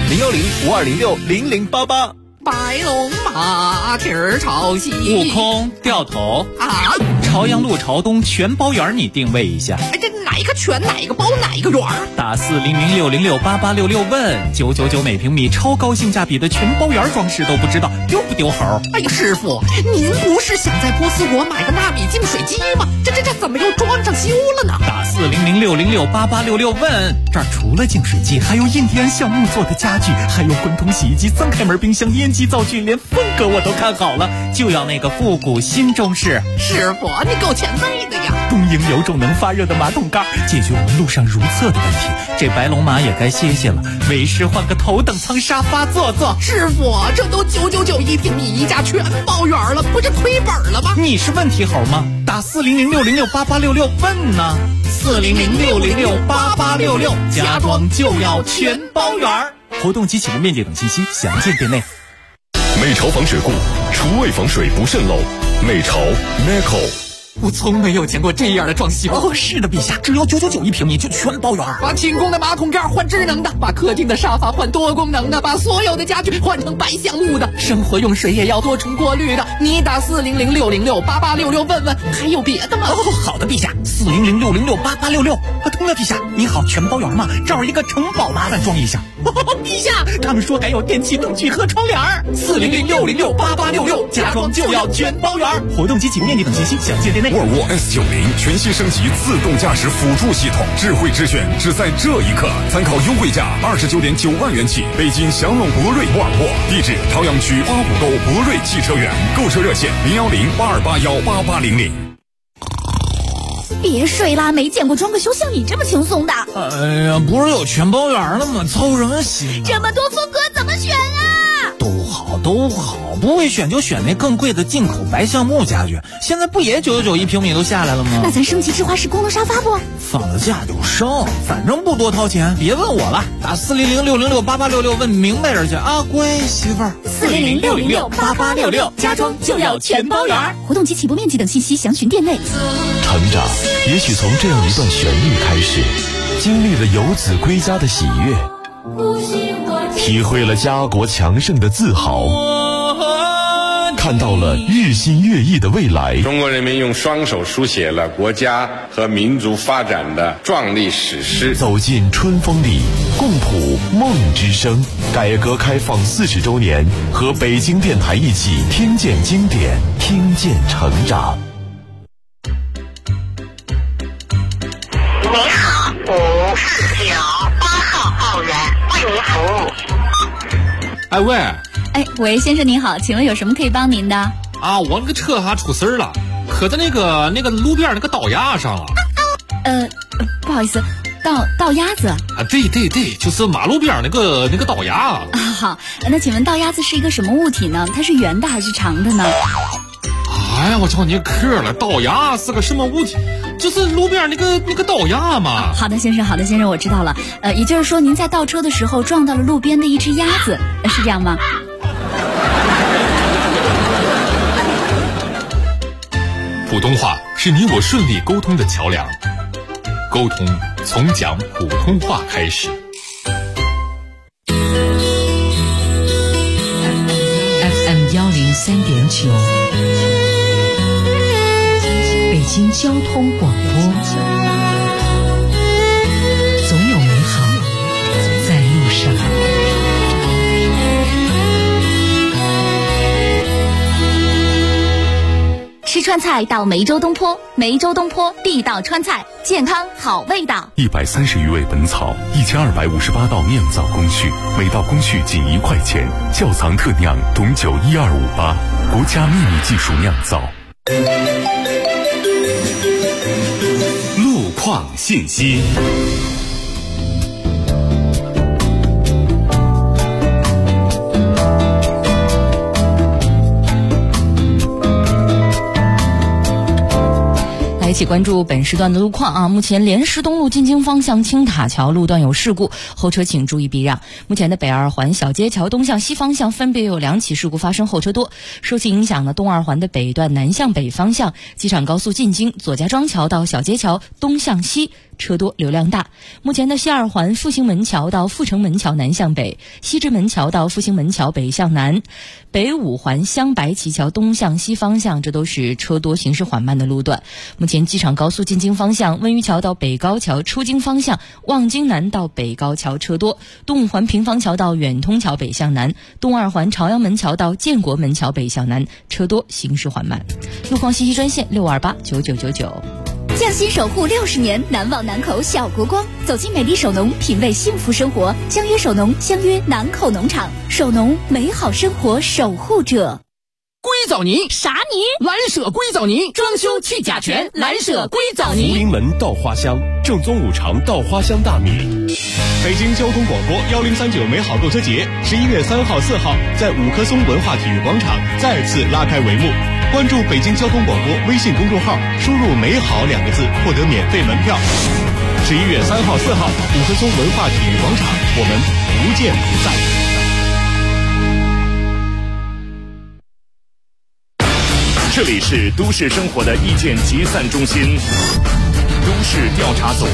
01052060088。 白龙马蹄儿朝西， 悟空掉头啊！ 朝阳路朝东全包圆，你定位一下。 哎，这哪一个全，哪一个包，哪一个圆？ 打40060688866问999每平米，超高性价比的全包圆装饰都不知道丢不丢猴？ 哎呀，师傅，您不是想在波斯国买个纳米净水机吗？这怎么又装上修了呢？ 打40060688866问，这儿除了净水机，还有印第安橡木做的家具，还有滚筒洗衣机、3开门冰箱、烟机灶具，连风格我都看好了，就要那个复古新中式。 师傅，你够前辈的呀！ 东营有种能发热的马桶盖，解决我们路上如厕的问题。这白龙马也该歇歇了，为师换个头等舱沙发坐坐。 师傅，这都999一平米，一家全包圆了，不是亏本了吗？ 你是问题猴吗？打40060688866问呢。40060688866，家装就要全包圆。活动及启动面积等信息详见店内。 美潮防水库，厨卫防水不渗漏。美潮 Meco。 我从没有见过这样的装修。 哦，是的，陛下，只要999一平米就全包圆。 把清宫的马桶盖换智能的，把客厅的沙发换多功能的，把所有的家具换成白橡木的，生活用水也要多重过滤的。你打40060688866问问，还有别的吗？ 哦，好的，陛下，40060688866。通了，陛下，你好，全包圆吗？这儿一个城堡，麻烦装一下。陛下，他们说还有电器灯具和窗帘。40060688866，家装就要全包圆。活动及启动面积等信息详见店内。 沃尔沃 S90全新升级自动驾驶辅助系统，智慧之选只在这一刻。参考优惠价29.9万元起，北京祥龙博瑞沃尔沃，地址朝阳区花浦沟博瑞汽车园，购车热线01082818800。 别睡啦，没见过装个修像你这么轻松的。 哎呀，不是有全包圆了吗？操什么心？ 这么多风格怎么选啊？ 都好，不会选就选那更贵的进口白橡木家具。现在不也999一平米都下来了吗？ 那咱升级智化式功能沙发不？ 放了假就升，反正不多掏钱，别问我了。打40060688866问明白人去啊，乖媳妇儿。 40060688866，家装就要全包圆。活动及起步面积等信息详询店内。 成长也许从这样一段旋律开始，经历了游子归家的喜悦，体会了家国强盛的自豪，看到了日新月异的未来。 中国人民用双手书写了国家和民族发展的壮丽史诗。 走进春风里，共谱梦之声。改革开放40周年，和北京电台一起听见经典，听见成长。 市9号报员为您服务。 哎喂， 哎喂，先生您好，请问有什么可以帮您的？ 啊，我那个车还出事儿了，磕在那个路边那个道牙上了。 不好意思，道鸭子啊？ 对，就是马路边那个道牙啊。 好，那请问道鸭子是一个什么物体呢？它是圆的还是长的呢？ 哎呀，我叫你磕了，道牙是个什么物体？就是路边那个道牙嘛。 好的，先生，我知道了。也就是说，您在倒车的时候撞到了路边的一只鸭子，是这样吗？ 普通话是你我顺利沟通的桥梁，沟通从讲普通话开始。 FM 103.9，北京交通广播，总有美好在路上。 吃川菜到梅州东坡，梅州东坡地道川菜，健康好味道。 130余味本草，1258道酿造工序，每道工序仅1块钱，窖藏特酿董酒12588，国家秘密技术酿造。路况信息。 一起关注本时段的路况啊！目前莲石东路进京方向青塔桥路段有事故，后车请注意避让。目前的北二环小街桥东向西方向分别有2起事故发生，后车多。受其影响呢，东二环的北段南向北方向机场高速进京左家庄桥到小街桥东向西车多流量大。目前的西二环复兴门桥到阜成门桥南向北，西直门桥到复兴门桥北向南，北五环湘白旗桥东向西方向，这都是车多行驶缓慢的路段。目前机场高速进京方向温榆桥到北高桥出京方向望京南到北高桥车多，东五环平房桥到远通桥北向南，东二环朝阳门桥到建国门桥北向南车多行驶缓慢。路况信息专线6289999。 匠心守护60年，难忘南口小国光。走进美丽首农，品味幸福生活。相约首农，相约南口农场。首农，美好生活守护者。 硅藻泥啥泥？ 蓝舍硅藻泥，装修去甲醛，蓝舍硅藻泥。 福临门稻花香，正宗五常稻花香大米。 北京交通广播1039美好购车节11月3号、4号在五棵松文化体育广场再次拉开帷幕。关注北京交通广播微信公众号，输入“美好”2个字，获得免费门票。11月3号、4号，五棵松文化体育广场，我们不见不散。 这里是都市生活的意见集散中心，都市调查组。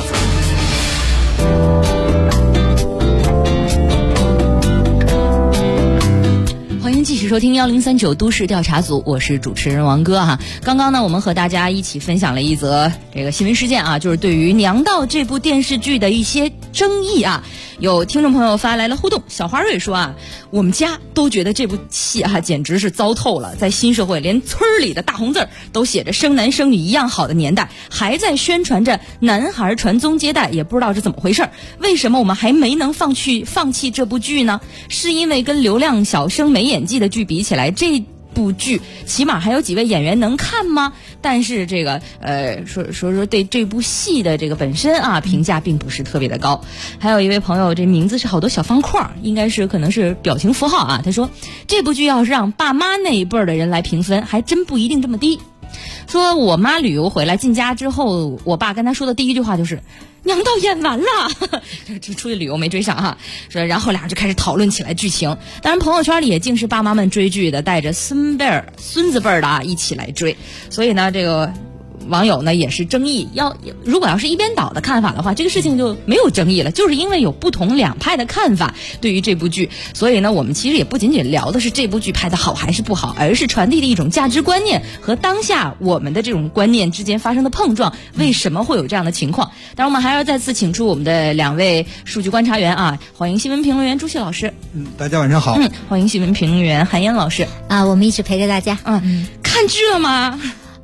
欢迎继续收听1039都市调查组，我是主持人王哥哈。刚刚呢，我们和大家一起分享了一则这个新闻事件啊，就是对于《娘道》这部电视剧的一些争议啊。有听众朋友发来了互动，小花瑞说啊，我们家都觉得这部戏啊简直是糟透了，在新社会连村里的大红字都写着生男生女一样好的年代，还在宣传着男孩传宗接代，也不知道是怎么回事。为什么我们还没能放弃这部剧呢？是因为跟流量小生没演技的剧比起来，这部剧起码还有几位演员能看吗？但是这个说对这部戏的这个本身啊评价并不是特别的高。还有一位朋友，这名字是好多小方块，应该是可能是表情符号啊。他说这部剧要是让爸妈那一辈的人来评分，还真不一定这么低。说我妈旅游回来进家之后，我爸跟她说的第一句话就是娘道演完了，这出去旅游没追上哈。说然后俩人就开始讨论起来剧情，当然朋友圈里也尽是爸妈们追剧的，带着孙子辈的啊一起来追。所以呢，这个网友呢也是争议，如果要是一边倒的看法的话，这个事情就没有争议了，就是因为有不同两派的看法对于这部剧。所以呢，我们其实也不仅仅聊的是这部剧拍的好还是不好，而是传递的一种价值观念和当下我们的这种观念之间发生的碰撞，为什么会有这样的情况。当然我们还要再次请出我们的2位数据观察员啊，欢迎新闻评论员朱燮老师。 大家晚上好。 欢迎新闻评论员韩嫣老师。 啊，我们一直陪着大家。 看这吗？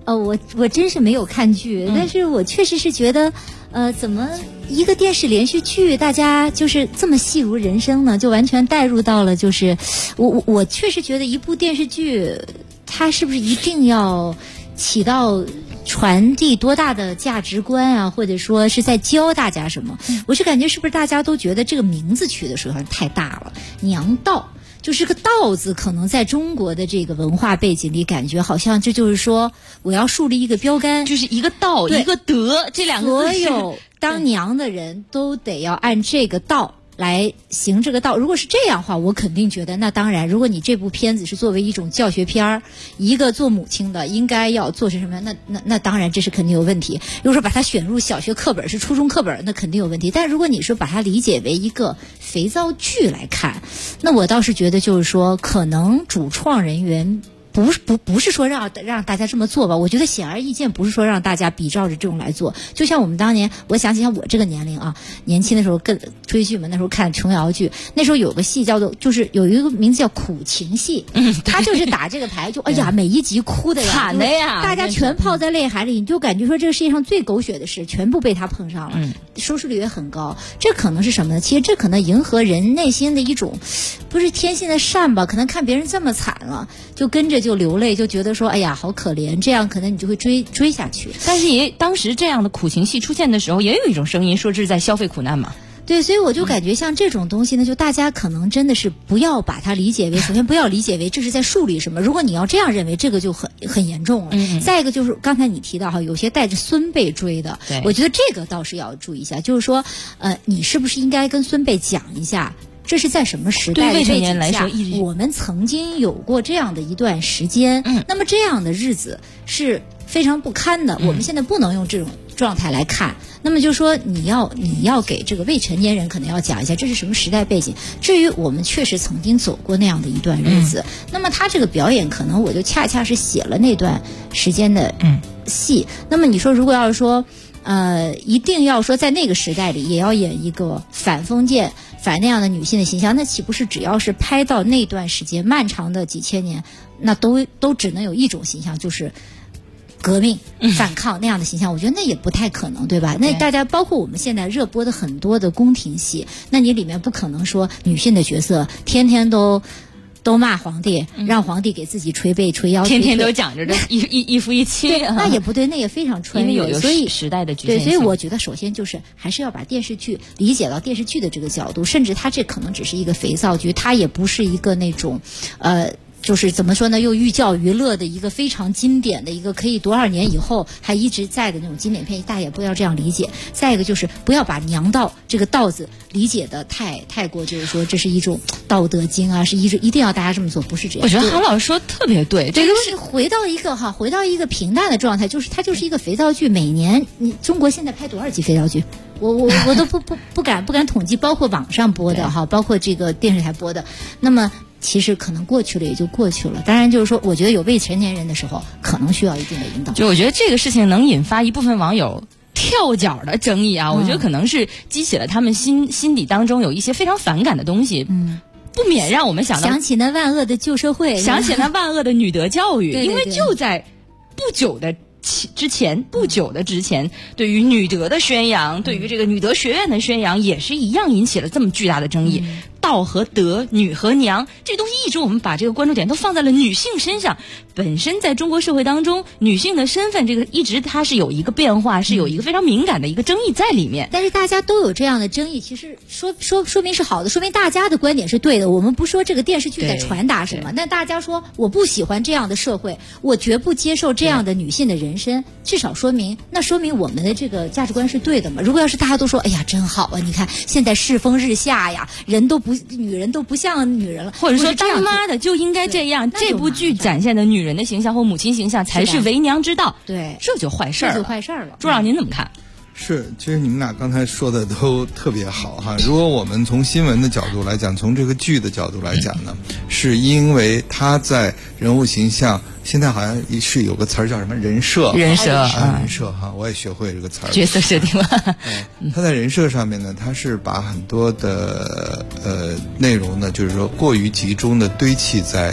我真是没有看剧，但是我确实是觉得，怎么一个电视连续剧大家就是这么戏如人生呢？就完全带入到了，就是我确实觉得一部电视剧，它是不是一定要起到传递多大的价值观啊，或者说是在教大家什么？我是感觉是不是大家都觉得这个名字取的时候太大了，娘道。就是个道字，可能在中国的这个文化背景里，感觉好像这就是说，我要树立一个标杆， 就是一个道，一个德，这两个所有当娘的人都得要按这个道来行这个道。如果是这样的话，我肯定觉得，那当然，如果你这部片子是作为一种教学片儿，一个做母亲的应该要做成什么样，那当然这是肯定有问题。如果说把它选入小学课本是初中课本，那肯定有问题。但如果你说把它理解为一个肥皂剧来看，那我倒是觉得就是说，可能主创人员不是说让大家这么做吧，我觉得显而易见不是说让大家比照着这种来做。就像我们当年，我想起像我这个年龄啊，年轻的时候跟追剧嘛，那时候看琼瑶剧，那时候有个戏叫做，就是有一个名字叫苦情戏，他就是打这个牌，就哎呀每一集哭的呀， 惨的呀， 大家全泡在泪海里，你就感觉说这个世界上最狗血的事全部被他碰上了，收视率也很高。这可能是什么呢？其实这可能迎合人内心的一种不是天性的善吧，可能看别人这么惨了，就跟着就流泪，就觉得说哎呀好可怜，这样可能你就会追下去。 但是当时这样的苦情戏出现的时候，也有一种声音说这是在消费苦难嘛。 对，所以我就感觉像这种东西呢，就大家可能真的是不要把它理解为，首先不要理解为这是在树立什么。如果你要这样认为，这个就很严重了。再一个就是刚才你提到哈，有些带着孙辈追的，我觉得这个倒是要注意一下，就是说你是不是应该跟孙辈讲一下，这是在什么时代的背景下，我们曾经有过这样的一段时间，那么这样的日子是非常不堪的，我们现在不能用这种状态来看。那么就说你要给这个未成年人可能要讲一下这是什么时代背景。至于我们确实曾经走过那样的一段日子，那么他这个表演可能我就恰恰是写了那段时间的戏。那么你说如果要是说一定要说在那个时代里也要演一个反封建反那样的女性的形象，那岂不是只要是拍到那段时间漫长的几千年，那都只能有一种形象，就是革命反抗那样的形象？我觉得那也不太可能，对吧？那大家包括我们现在热播的很多的宫廷戏，那你里面不可能说女性的角色天天都骂皇帝，让皇帝给自己捶背捶腰， 天天都讲着这一夫一妻， 那也不对，那也非常穿越， 所以时代的局限性。 对，所以我觉得首先就是还是要把电视剧理解到电视剧的这个角度，甚至它这可能只是一个肥皂剧，它也不是一个那种就是怎么说呢，又寓教于乐的一个非常经典的一个可以多少年以后还一直在的那种经典片，大家也不要这样理解。再一个就是不要把娘道这个道字理解的太过，就是说这是一种道德经啊，是一定要大家这么做，不是这样。 我觉得韩老师说特别对， 这个是回到一个平淡的状态，就是它就是一个肥皂剧。每年中国现在拍多少集肥皂剧？我都不敢统计，包括网上播的哈，包括这个电视台播的。那么其实可能过去了也就过去了。当然就是说，我觉得有未成年人的时候，可能需要一定的引导。 就我觉得这个事情能引发一部分网友跳脚的争议啊，我觉得可能是激起了他们心底当中有一些非常反感的东西。不免让我们想起那万恶的旧社会， 想起那万恶的女德教育，因为就在不久的之前，对于女德的宣扬，对于这个女德学院的宣扬，也是一样引起了这么巨大的争议。道和德，女和娘，这东西一直我们把这个关注点都放在了女性身上。本身在中国社会当中，女性的身份这个一直它是有一个变化，是有一个非常敏感的一个争议在里面。 但是大家都有这样的争议，其实说明是好的，说明大家的观点是对的。我们不说这个电视剧在传达什么，那大家说我不喜欢这样的社会，我绝不接受这样的女性的人生，至少说明我们的这个价值观是对的嘛。如果要是大家都说哎呀真好啊，你看现在世风日下呀，女人都不像女人了， 或者说当妈的就应该这样，这部剧展现的女人的形象或母亲形象才是为娘之道。 对， 这就坏事儿了。朱老您怎么看？ 是，其实你们俩刚才说的都特别好哈。如果我们从新闻的角度来讲，从这个剧的角度来讲呢，是因为他在人物形象，现在好像是有个词儿叫什么人设哈，我也学会这个词儿， 角色设定了。 他在人设上面呢，他是把很多的内容呢，就是说过于集中的堆砌在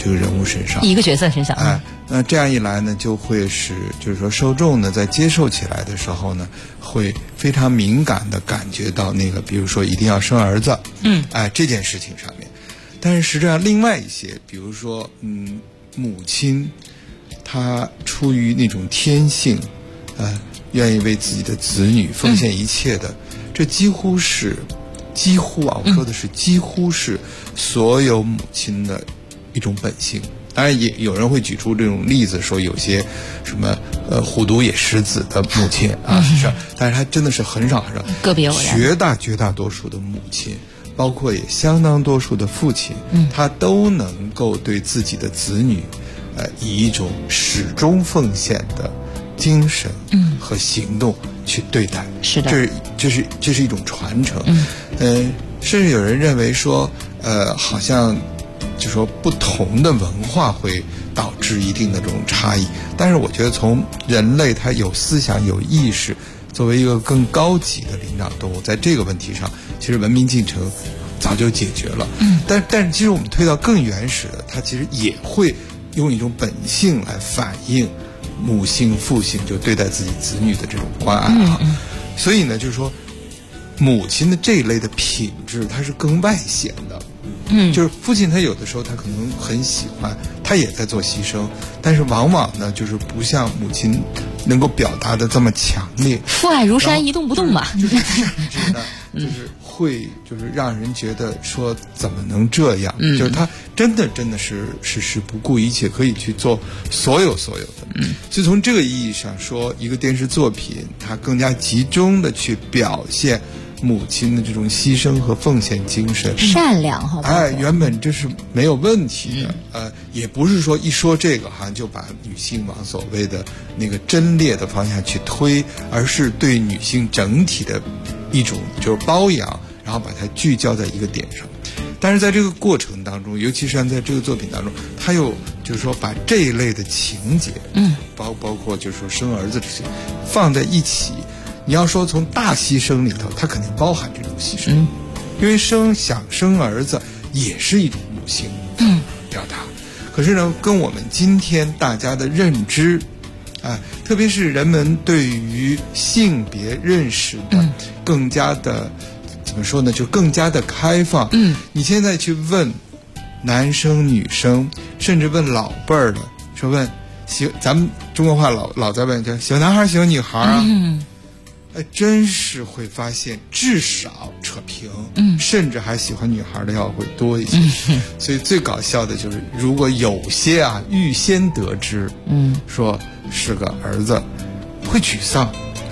这个人物身上， 一个角色身上。 那这样一来呢，就会使就是说受众呢在接受起来的时候呢，会非常敏感地感觉到那个，比如说一定要生儿子，这件事情上面。但是实际上另外一些，比如说母亲，她出于那种天性，愿意为自己的子女奉献一切的，这几乎啊，我说的是几乎是所有母亲的一种本性。当然也有人会举出这种例子，说有些什么虎毒也食子的母亲啊，是，但是他真的是很少很少， 个别偶然， 绝大多数的母亲，包括也相当多数的父亲，他都能够对自己的子女，以一种始终奉献的精神和行动去对待。 是的， 这是一种传承。甚至有人认为说，好像就说不同的文化会导致一定的这种差异，但是我觉得从人类他有思想有意识，作为一个更高级的灵长动物，在这个问题上，其实文明进程早就解决了。但是其实我们推到更原始的，它其实也会用一种本性来反映母性父性就对待自己子女的这种关爱啊。所以呢，就是说母亲的这一类的品质，它是更外显的。就是父亲他有的时候他可能很喜欢，他也在做牺牲，但是往往呢就是不像母亲能够表达的这么强烈。 父爱如山，一动不动嘛。 就是会就是让人觉得说怎么能这样？就是他真的是不顾一切可以去做所有的。所以从这个意义上说，一个电视作品它更加集中的去表现母亲的这种牺牲和奉献精神， 善良哈， 原本这是没有问题的，也不是说一说这个好像就把女性往所谓的那个贞烈的方向去推，而是对女性整体的一种就是包养，然后把它聚焦在一个点上。但是在这个过程当中，尤其是在这个作品当中，他又就是说把这一类的情节，包括就是说生儿子这些放在一起。你要说从大牺牲里头，它肯定包含这种牺牲，因为想生儿子也是一种母性表达。可是呢，跟我们今天大家的认知，特别是人们对于性别认识的更加的怎么说呢，就更加的开放。你现在去问男生女生，甚至问老辈儿的，说问咱们中国话老在问叫喜欢男孩喜欢女孩啊。真是会发现至少扯平，甚至还喜欢女孩的要会多一些。所以最搞笑的就是，如果有些预先得知，说是个儿子，会沮丧。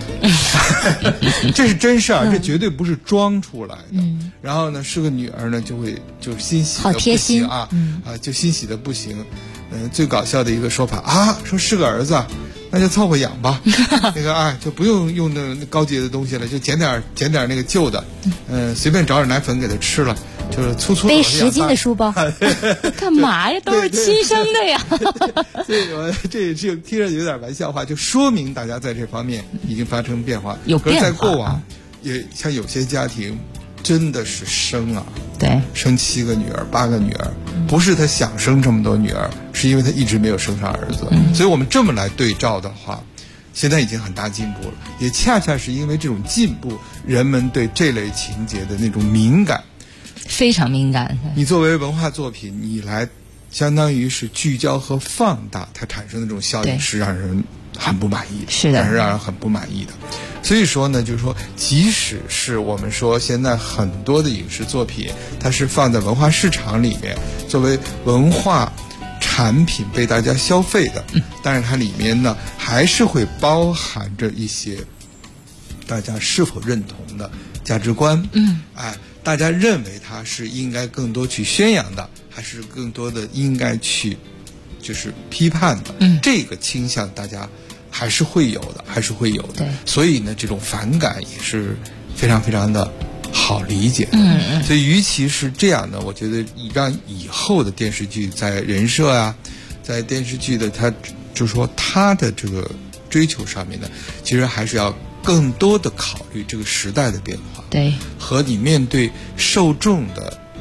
这是真事儿，这绝对不是装出来的。然后呢，是个女儿呢，就欣喜的不行就欣喜的不行。最搞笑的一个说法说是个儿子，那就凑合养吧。那个就不用那高级的东西了，就捡点那个旧的，随便找点奶粉给他吃了，就是粗背10斤的书包， 干嘛呀？都是亲生的呀。 所以我这听着有点玩笑话，就说明大家在这方面已经发生变化。 有变化。 可是在过往，也像有些家庭真的是生生7个女儿8个女儿，不是他想生这么多女儿，是因为他一直没有生上儿子。所以我们这么来对照的话，现在已经很大进步了。也恰恰是因为这种进步，人们对这类情节的那种敏感， 非常敏感。 你作为文化作品，你来相当于是聚焦和放大它产生的这种效应，是让人很不满意的， 是的， 让人很不满意的。所以说呢，就是说，即使是我们说现在很多的影视作品，它是放在文化市场里面作为文化产品被大家消费的，但是它里面呢还是会包含着一些大家是否认同的价值观。大家认为它是应该更多去宣扬的，还是更多的应该去就是批判的？这个倾向大家还是会有的。所以呢，这种反感也是非常非常的好理解的。所以与其是这样的，我觉得让以后的电视剧在人设在电视剧的它就是说它的这个追求上面呢，其实还是要更多的考虑这个时代的变化， 对， 和你面对受众的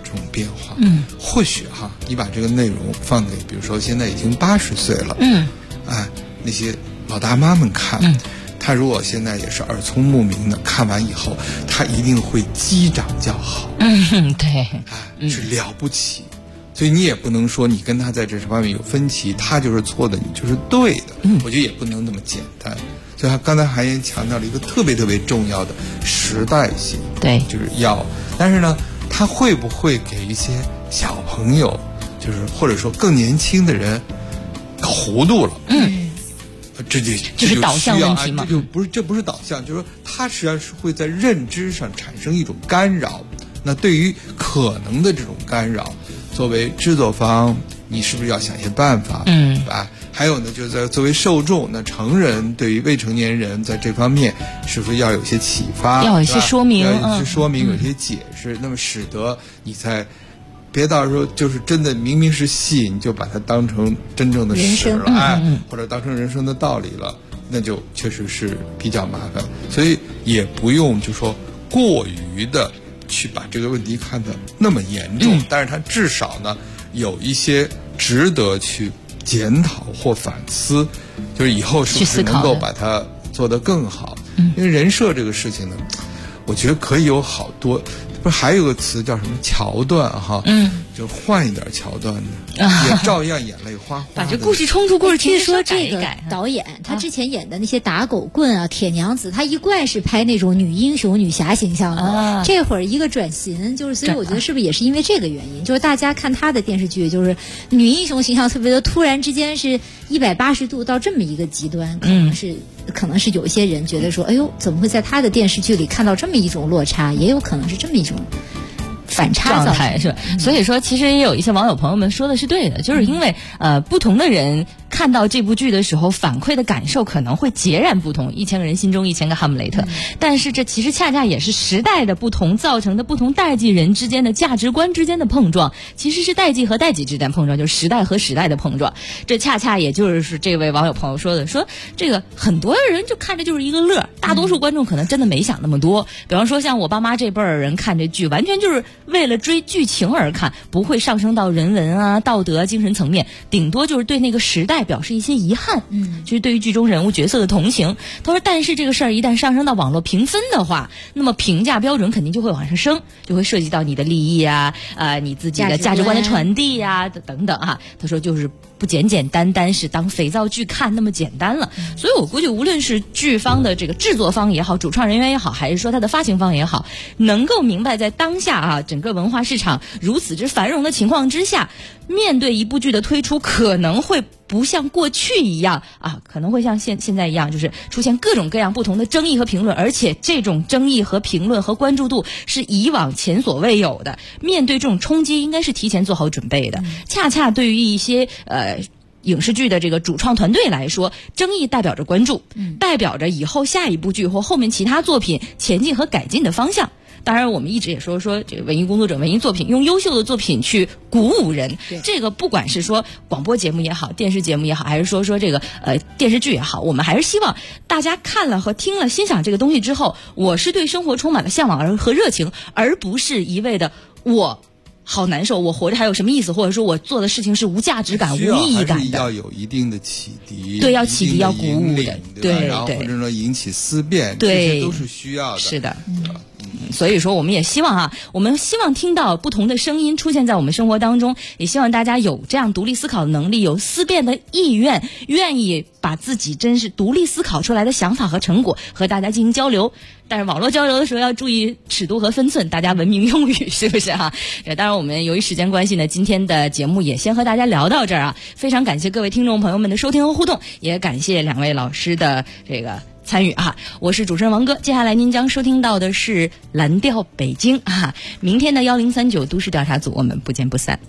这种变化。或许你把这个内容放给比如说现在已经80岁了，那些老大妈们看，他如果现在也是耳聪目明的，看完以后他一定会击掌叫好。 对， 是了不起。所以你也不能说你跟他在这方面有分歧，他就是错的，你就是对的。我觉得也不能那么简单。所以他刚才韩岩强调了一个特别特别重要的时代性， 对， 就是要。但是呢，他会不会给一些小朋友，就是或者说更年轻的人搞糊涂了？这就是导向问题嘛。 这不是导向，就是说他实际上是会在认知上产生一种干扰。那对于可能的这种干扰，作为制作方，你是不是要想一些办法？还有呢，就是作为受众，那成人对于未成年人在这方面是不是要有些启发， 要有一些说明， 要有一些说明，有一些解释，那么使得你才别到时候就是真的明明是戏，你就把它当成真正的史了，或者当成人生的道理了，那就确实是比较麻烦。所以也不用就说过于的去把这个问题看得那么严重，但是它至少呢有一些值得去检讨或反思，就是以后是不是能够把它做得更好。因为人设这个事情呢，我觉得可以有好多，不是还有个词叫什么桥段就换一点桥段的，也照样眼泪哗哗的。 把这故事冲突故事据说这个导演他之前演的那些打狗棍铁娘子，他一贯是拍那种女英雄女侠形象的，这会儿一个转型，就是所以我觉得是不是也是因为这个原因，就是大家看他的电视剧，就是女英雄形象特别的突然之间是180度到这么一个极端，可能是有一些人觉得说，哎呦，怎么会在他的电视剧里看到这么一种落差，也有可能是这么一种反差状态，是吧？所以说，其实也有一些网友朋友们说的是对的，就是因为不同的人看到这部剧的时候，反馈的感受可能会截然不同。1000个人心中1000个哈姆雷特，但是这其实恰恰也是时代的不同造成的不同代际人之间的价值观之间的碰撞，其实是代际和代际之间碰撞，就是时代和时代的碰撞。这恰恰也就是这位网友朋友说的，说这个很多人就看着就是一个乐，大多数观众可能真的没想那么多。比方说像我爸妈这辈儿人看这剧，完全就是为了追剧情而看，不会上升到人文道德精神层面，顶多就是对那个时代表示一些遗憾，就是对于剧中人物角色的同情。他说但是这个事儿一旦上升到网络评分的话，那么评价标准肯定就会往上升，就会涉及到你的利益你自己的价值观的传递等等他说就是不简简单单是当肥皂剧看那么简单了。所以我估计无论是剧方的这个制作方也好，主创人员也好，还是说他的发行方也好，能够明白在当下整个文化市场如此之繁荣的情况之下，面对一部剧的推出，可能会不像过去一样可能会像现在一样，就是出现各种各样不同的争议和评论，而且这种争议和评论和关注度是以往前所未有的。面对这种冲击，应该是提前做好准备的。恰恰对于一些影视剧的这个主创团队来说，争议代表着关注，代表着以后下一部剧或后面其他作品前进和改进的方向。当然我们一直也说这个文艺工作者文艺作品用优秀的作品去鼓舞人，这个不管是说广播节目也好，电视节目也好，还是说这个电视剧也好，我们还是希望大家看了和听了欣赏这个东西之后，我是对生活充满了向往和热情，而不是一味的我好难受，我活着还有什么意思，或者说我做的事情是无价值感无意义感的。 要有一定的启迪， 对，要启迪要鼓舞的，对， 然后或者说引起思辨， 对， 这些都是需要的。 是的。所以说我们也希望我们希望听到不同的声音出现在我们生活当中，也希望大家有这样独立思考的能力，有思辨的意愿，愿意把自己真是独立思考出来的想法和成果和大家进行交流。但是网络交流的时候要注意尺度和分寸，大家文明用语，是不是当然我们由于时间关系呢，今天的节目也先和大家聊到这儿非常感谢各位听众朋友们的收听和互动，也感谢两位老师的这个参与我是主持人王哥，接下来您将收听到的是蓝调北京明天的1039都市调查组，我们不见不散。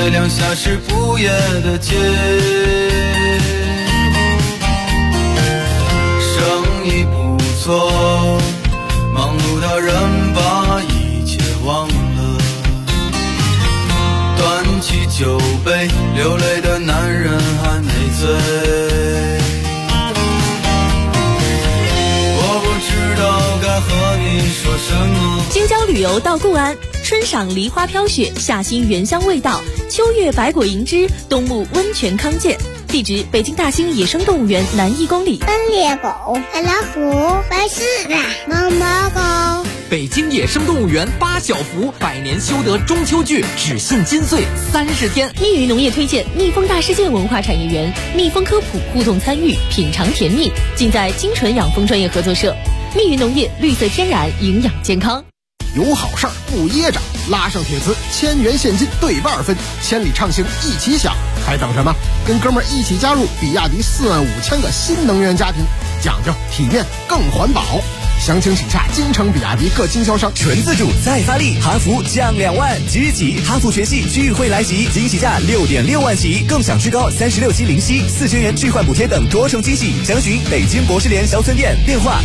月亮下是不夜的街，生意不错，忙碌的人把一切忘了，端起酒杯，流泪的男人还没醉。我不知道该和你说什么。 京郊旅游到固安，春赏梨花飘雪，夏欣原香味道，秋月百果银枝，冬沐温泉康健。地址：北京大兴野生动物园南1公里。 斑鬣狗、白老虎、白狮子、毛毛狗。 北京野生动物园8小福百年修得中秋剧只限金穗30天。 密云农业推荐蜜蜂大世界文化产业园，蜜蜂科普互动参与，品尝甜蜜，尽在精纯养蜂专业合作社。密云农业，绿色天然，营养健康。 有好事儿不噎着，拉上铁磁，1000元现金兑半分，千里畅行一起享，还等什么？跟哥们儿一起加入比亚迪45000个新能源家庭，讲究体面更环保。详情请洽京城比亚迪各经销商。 纯自主再发力，哈弗降2万，即日起哈弗全系聚会来袭，惊喜价6.6万起，更享至高36期零息，4000元置换补贴等多重惊喜。详询北京博士联小村店，电话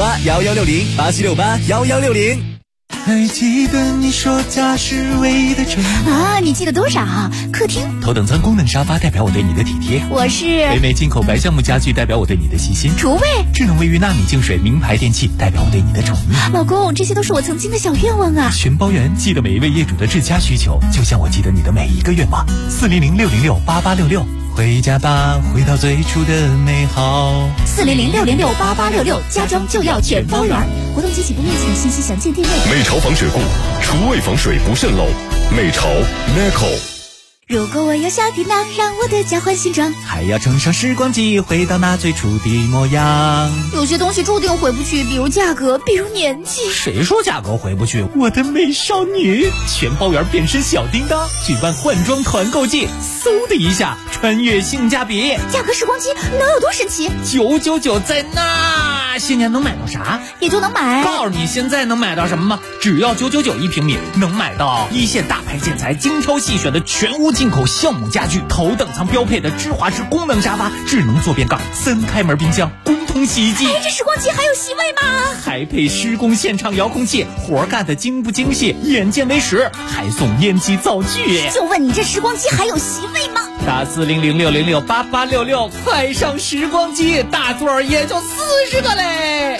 87681160，87681160。 还记得你说家是唯一的城啊？你记得多少？客厅头等舱功能沙发代表我对你的体贴， 我是北美进口白橡木家具代表我对你的细心， 厨卫智能卫浴纳米净水名牌电器代表我对你的宠溺。 老公，这些都是我曾经的小愿望啊！ 全包圆，记得每一位业主的至佳需求，就像我记得你的每一个愿望。400-606-8866，回家吧，回到最初的美好。 400-606-8866，家装就要全包圆。活动及起步面请信息详见店内。 美潮防水库，厨卫防水不渗漏。美潮 Neco。 如果我有小叮当，让我的家换新装， 还要乘上时光机，回到那最初的模样。 有些东西注定回不去，比如价格，比如年纪。 谁说价格回不去？我的美少女，全包圆变身小叮当，举办换装团购季，嗖的一下穿越性价比。 价格时光机能有多神奇 ？999在那，现在能买到啥？ 也就能买。 告诉你现在能买到什么吗？只要999一平米，能买到一线大牌建材精挑细选的全屋进口橡木家具，头等舱标配的芝华士功能沙发，智能坐便杠，3开门冰箱，滚筒洗衣机。 这时光机还有席位吗？ 还配施工现场遥控器，活干的精不精细，眼见为实，还送烟机灶具。 就问你这时光机还有席位吗？ 打400-606-8866，快上时光机，大座也就40个嘞。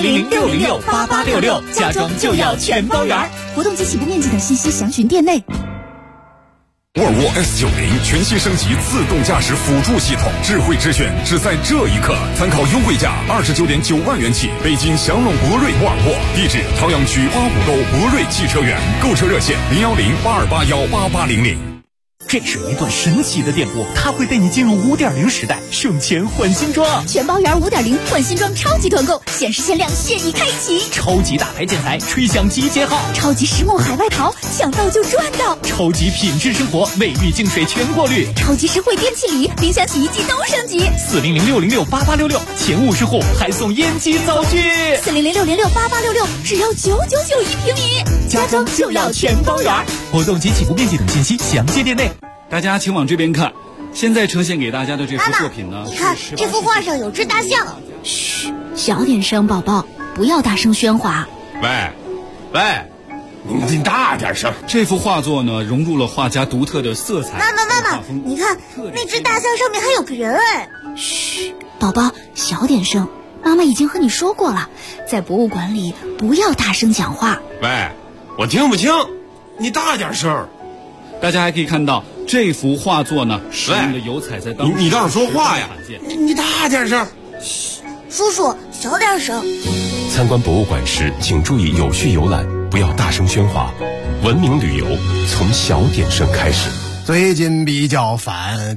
400-606-8866， 家装就要全包圆。 活动及起步面积等信息详询店内。 沃尔沃 S90全新升级自动驾驶辅助系统，智慧之选只在这一刻。参考优惠价29.9万元起，北京祥龙博瑞沃尔沃，地址朝阳区8五沟博瑞汽车园，购车热线010-8281-8800。 这是一段神奇的电波，它会带你进入5.0时代，省钱换新装。 全包圆5.0换新装超级团购，限时限量，现已开启。 超级大牌建材，吹响集结号。 超级实木海外淘，抢到就赚到。 超级品质生活，卫浴净水全过滤。 超级实惠电器礼，冰箱洗衣机都升级。 400-606-8866，前50户还送烟机灶具。 400-606-8866，只要999一平米， 家装就要全包圆。活动及起步面积等信息详见店内。 大家请往这边看，现在呈现给大家的这幅作品呢， 你看这幅画上有只大象。 嘘，小点声，宝宝，不要大声喧哗。 喂，你大点声。这幅画作呢，融入了画家独特的色彩。 妈妈，你看那只大象上面还有个人哎。 嘘，宝宝，小点声。妈妈已经和你说过了，在博物馆里不要大声讲话。 喂，我听不清，你大点声。大家还可以看到这幅画作呢，使用的油彩在当你倒是说话呀！你大点声。 嘘，叔叔小点声。 参观博物馆时，请注意有序游览，不要大声喧哗。文明旅游从小点声开始。 最近比较烦，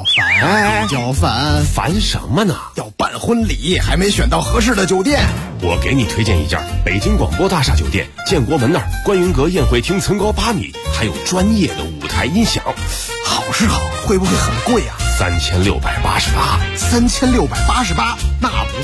烦什么呢？ 要办婚礼，还没选到合适的酒店。 我给你推荐一家北京广播大厦酒店，建国门那儿观云阁宴会厅层高8米，还有专业的舞台音响。 好是好，会不会很贵啊？ 3688， 那不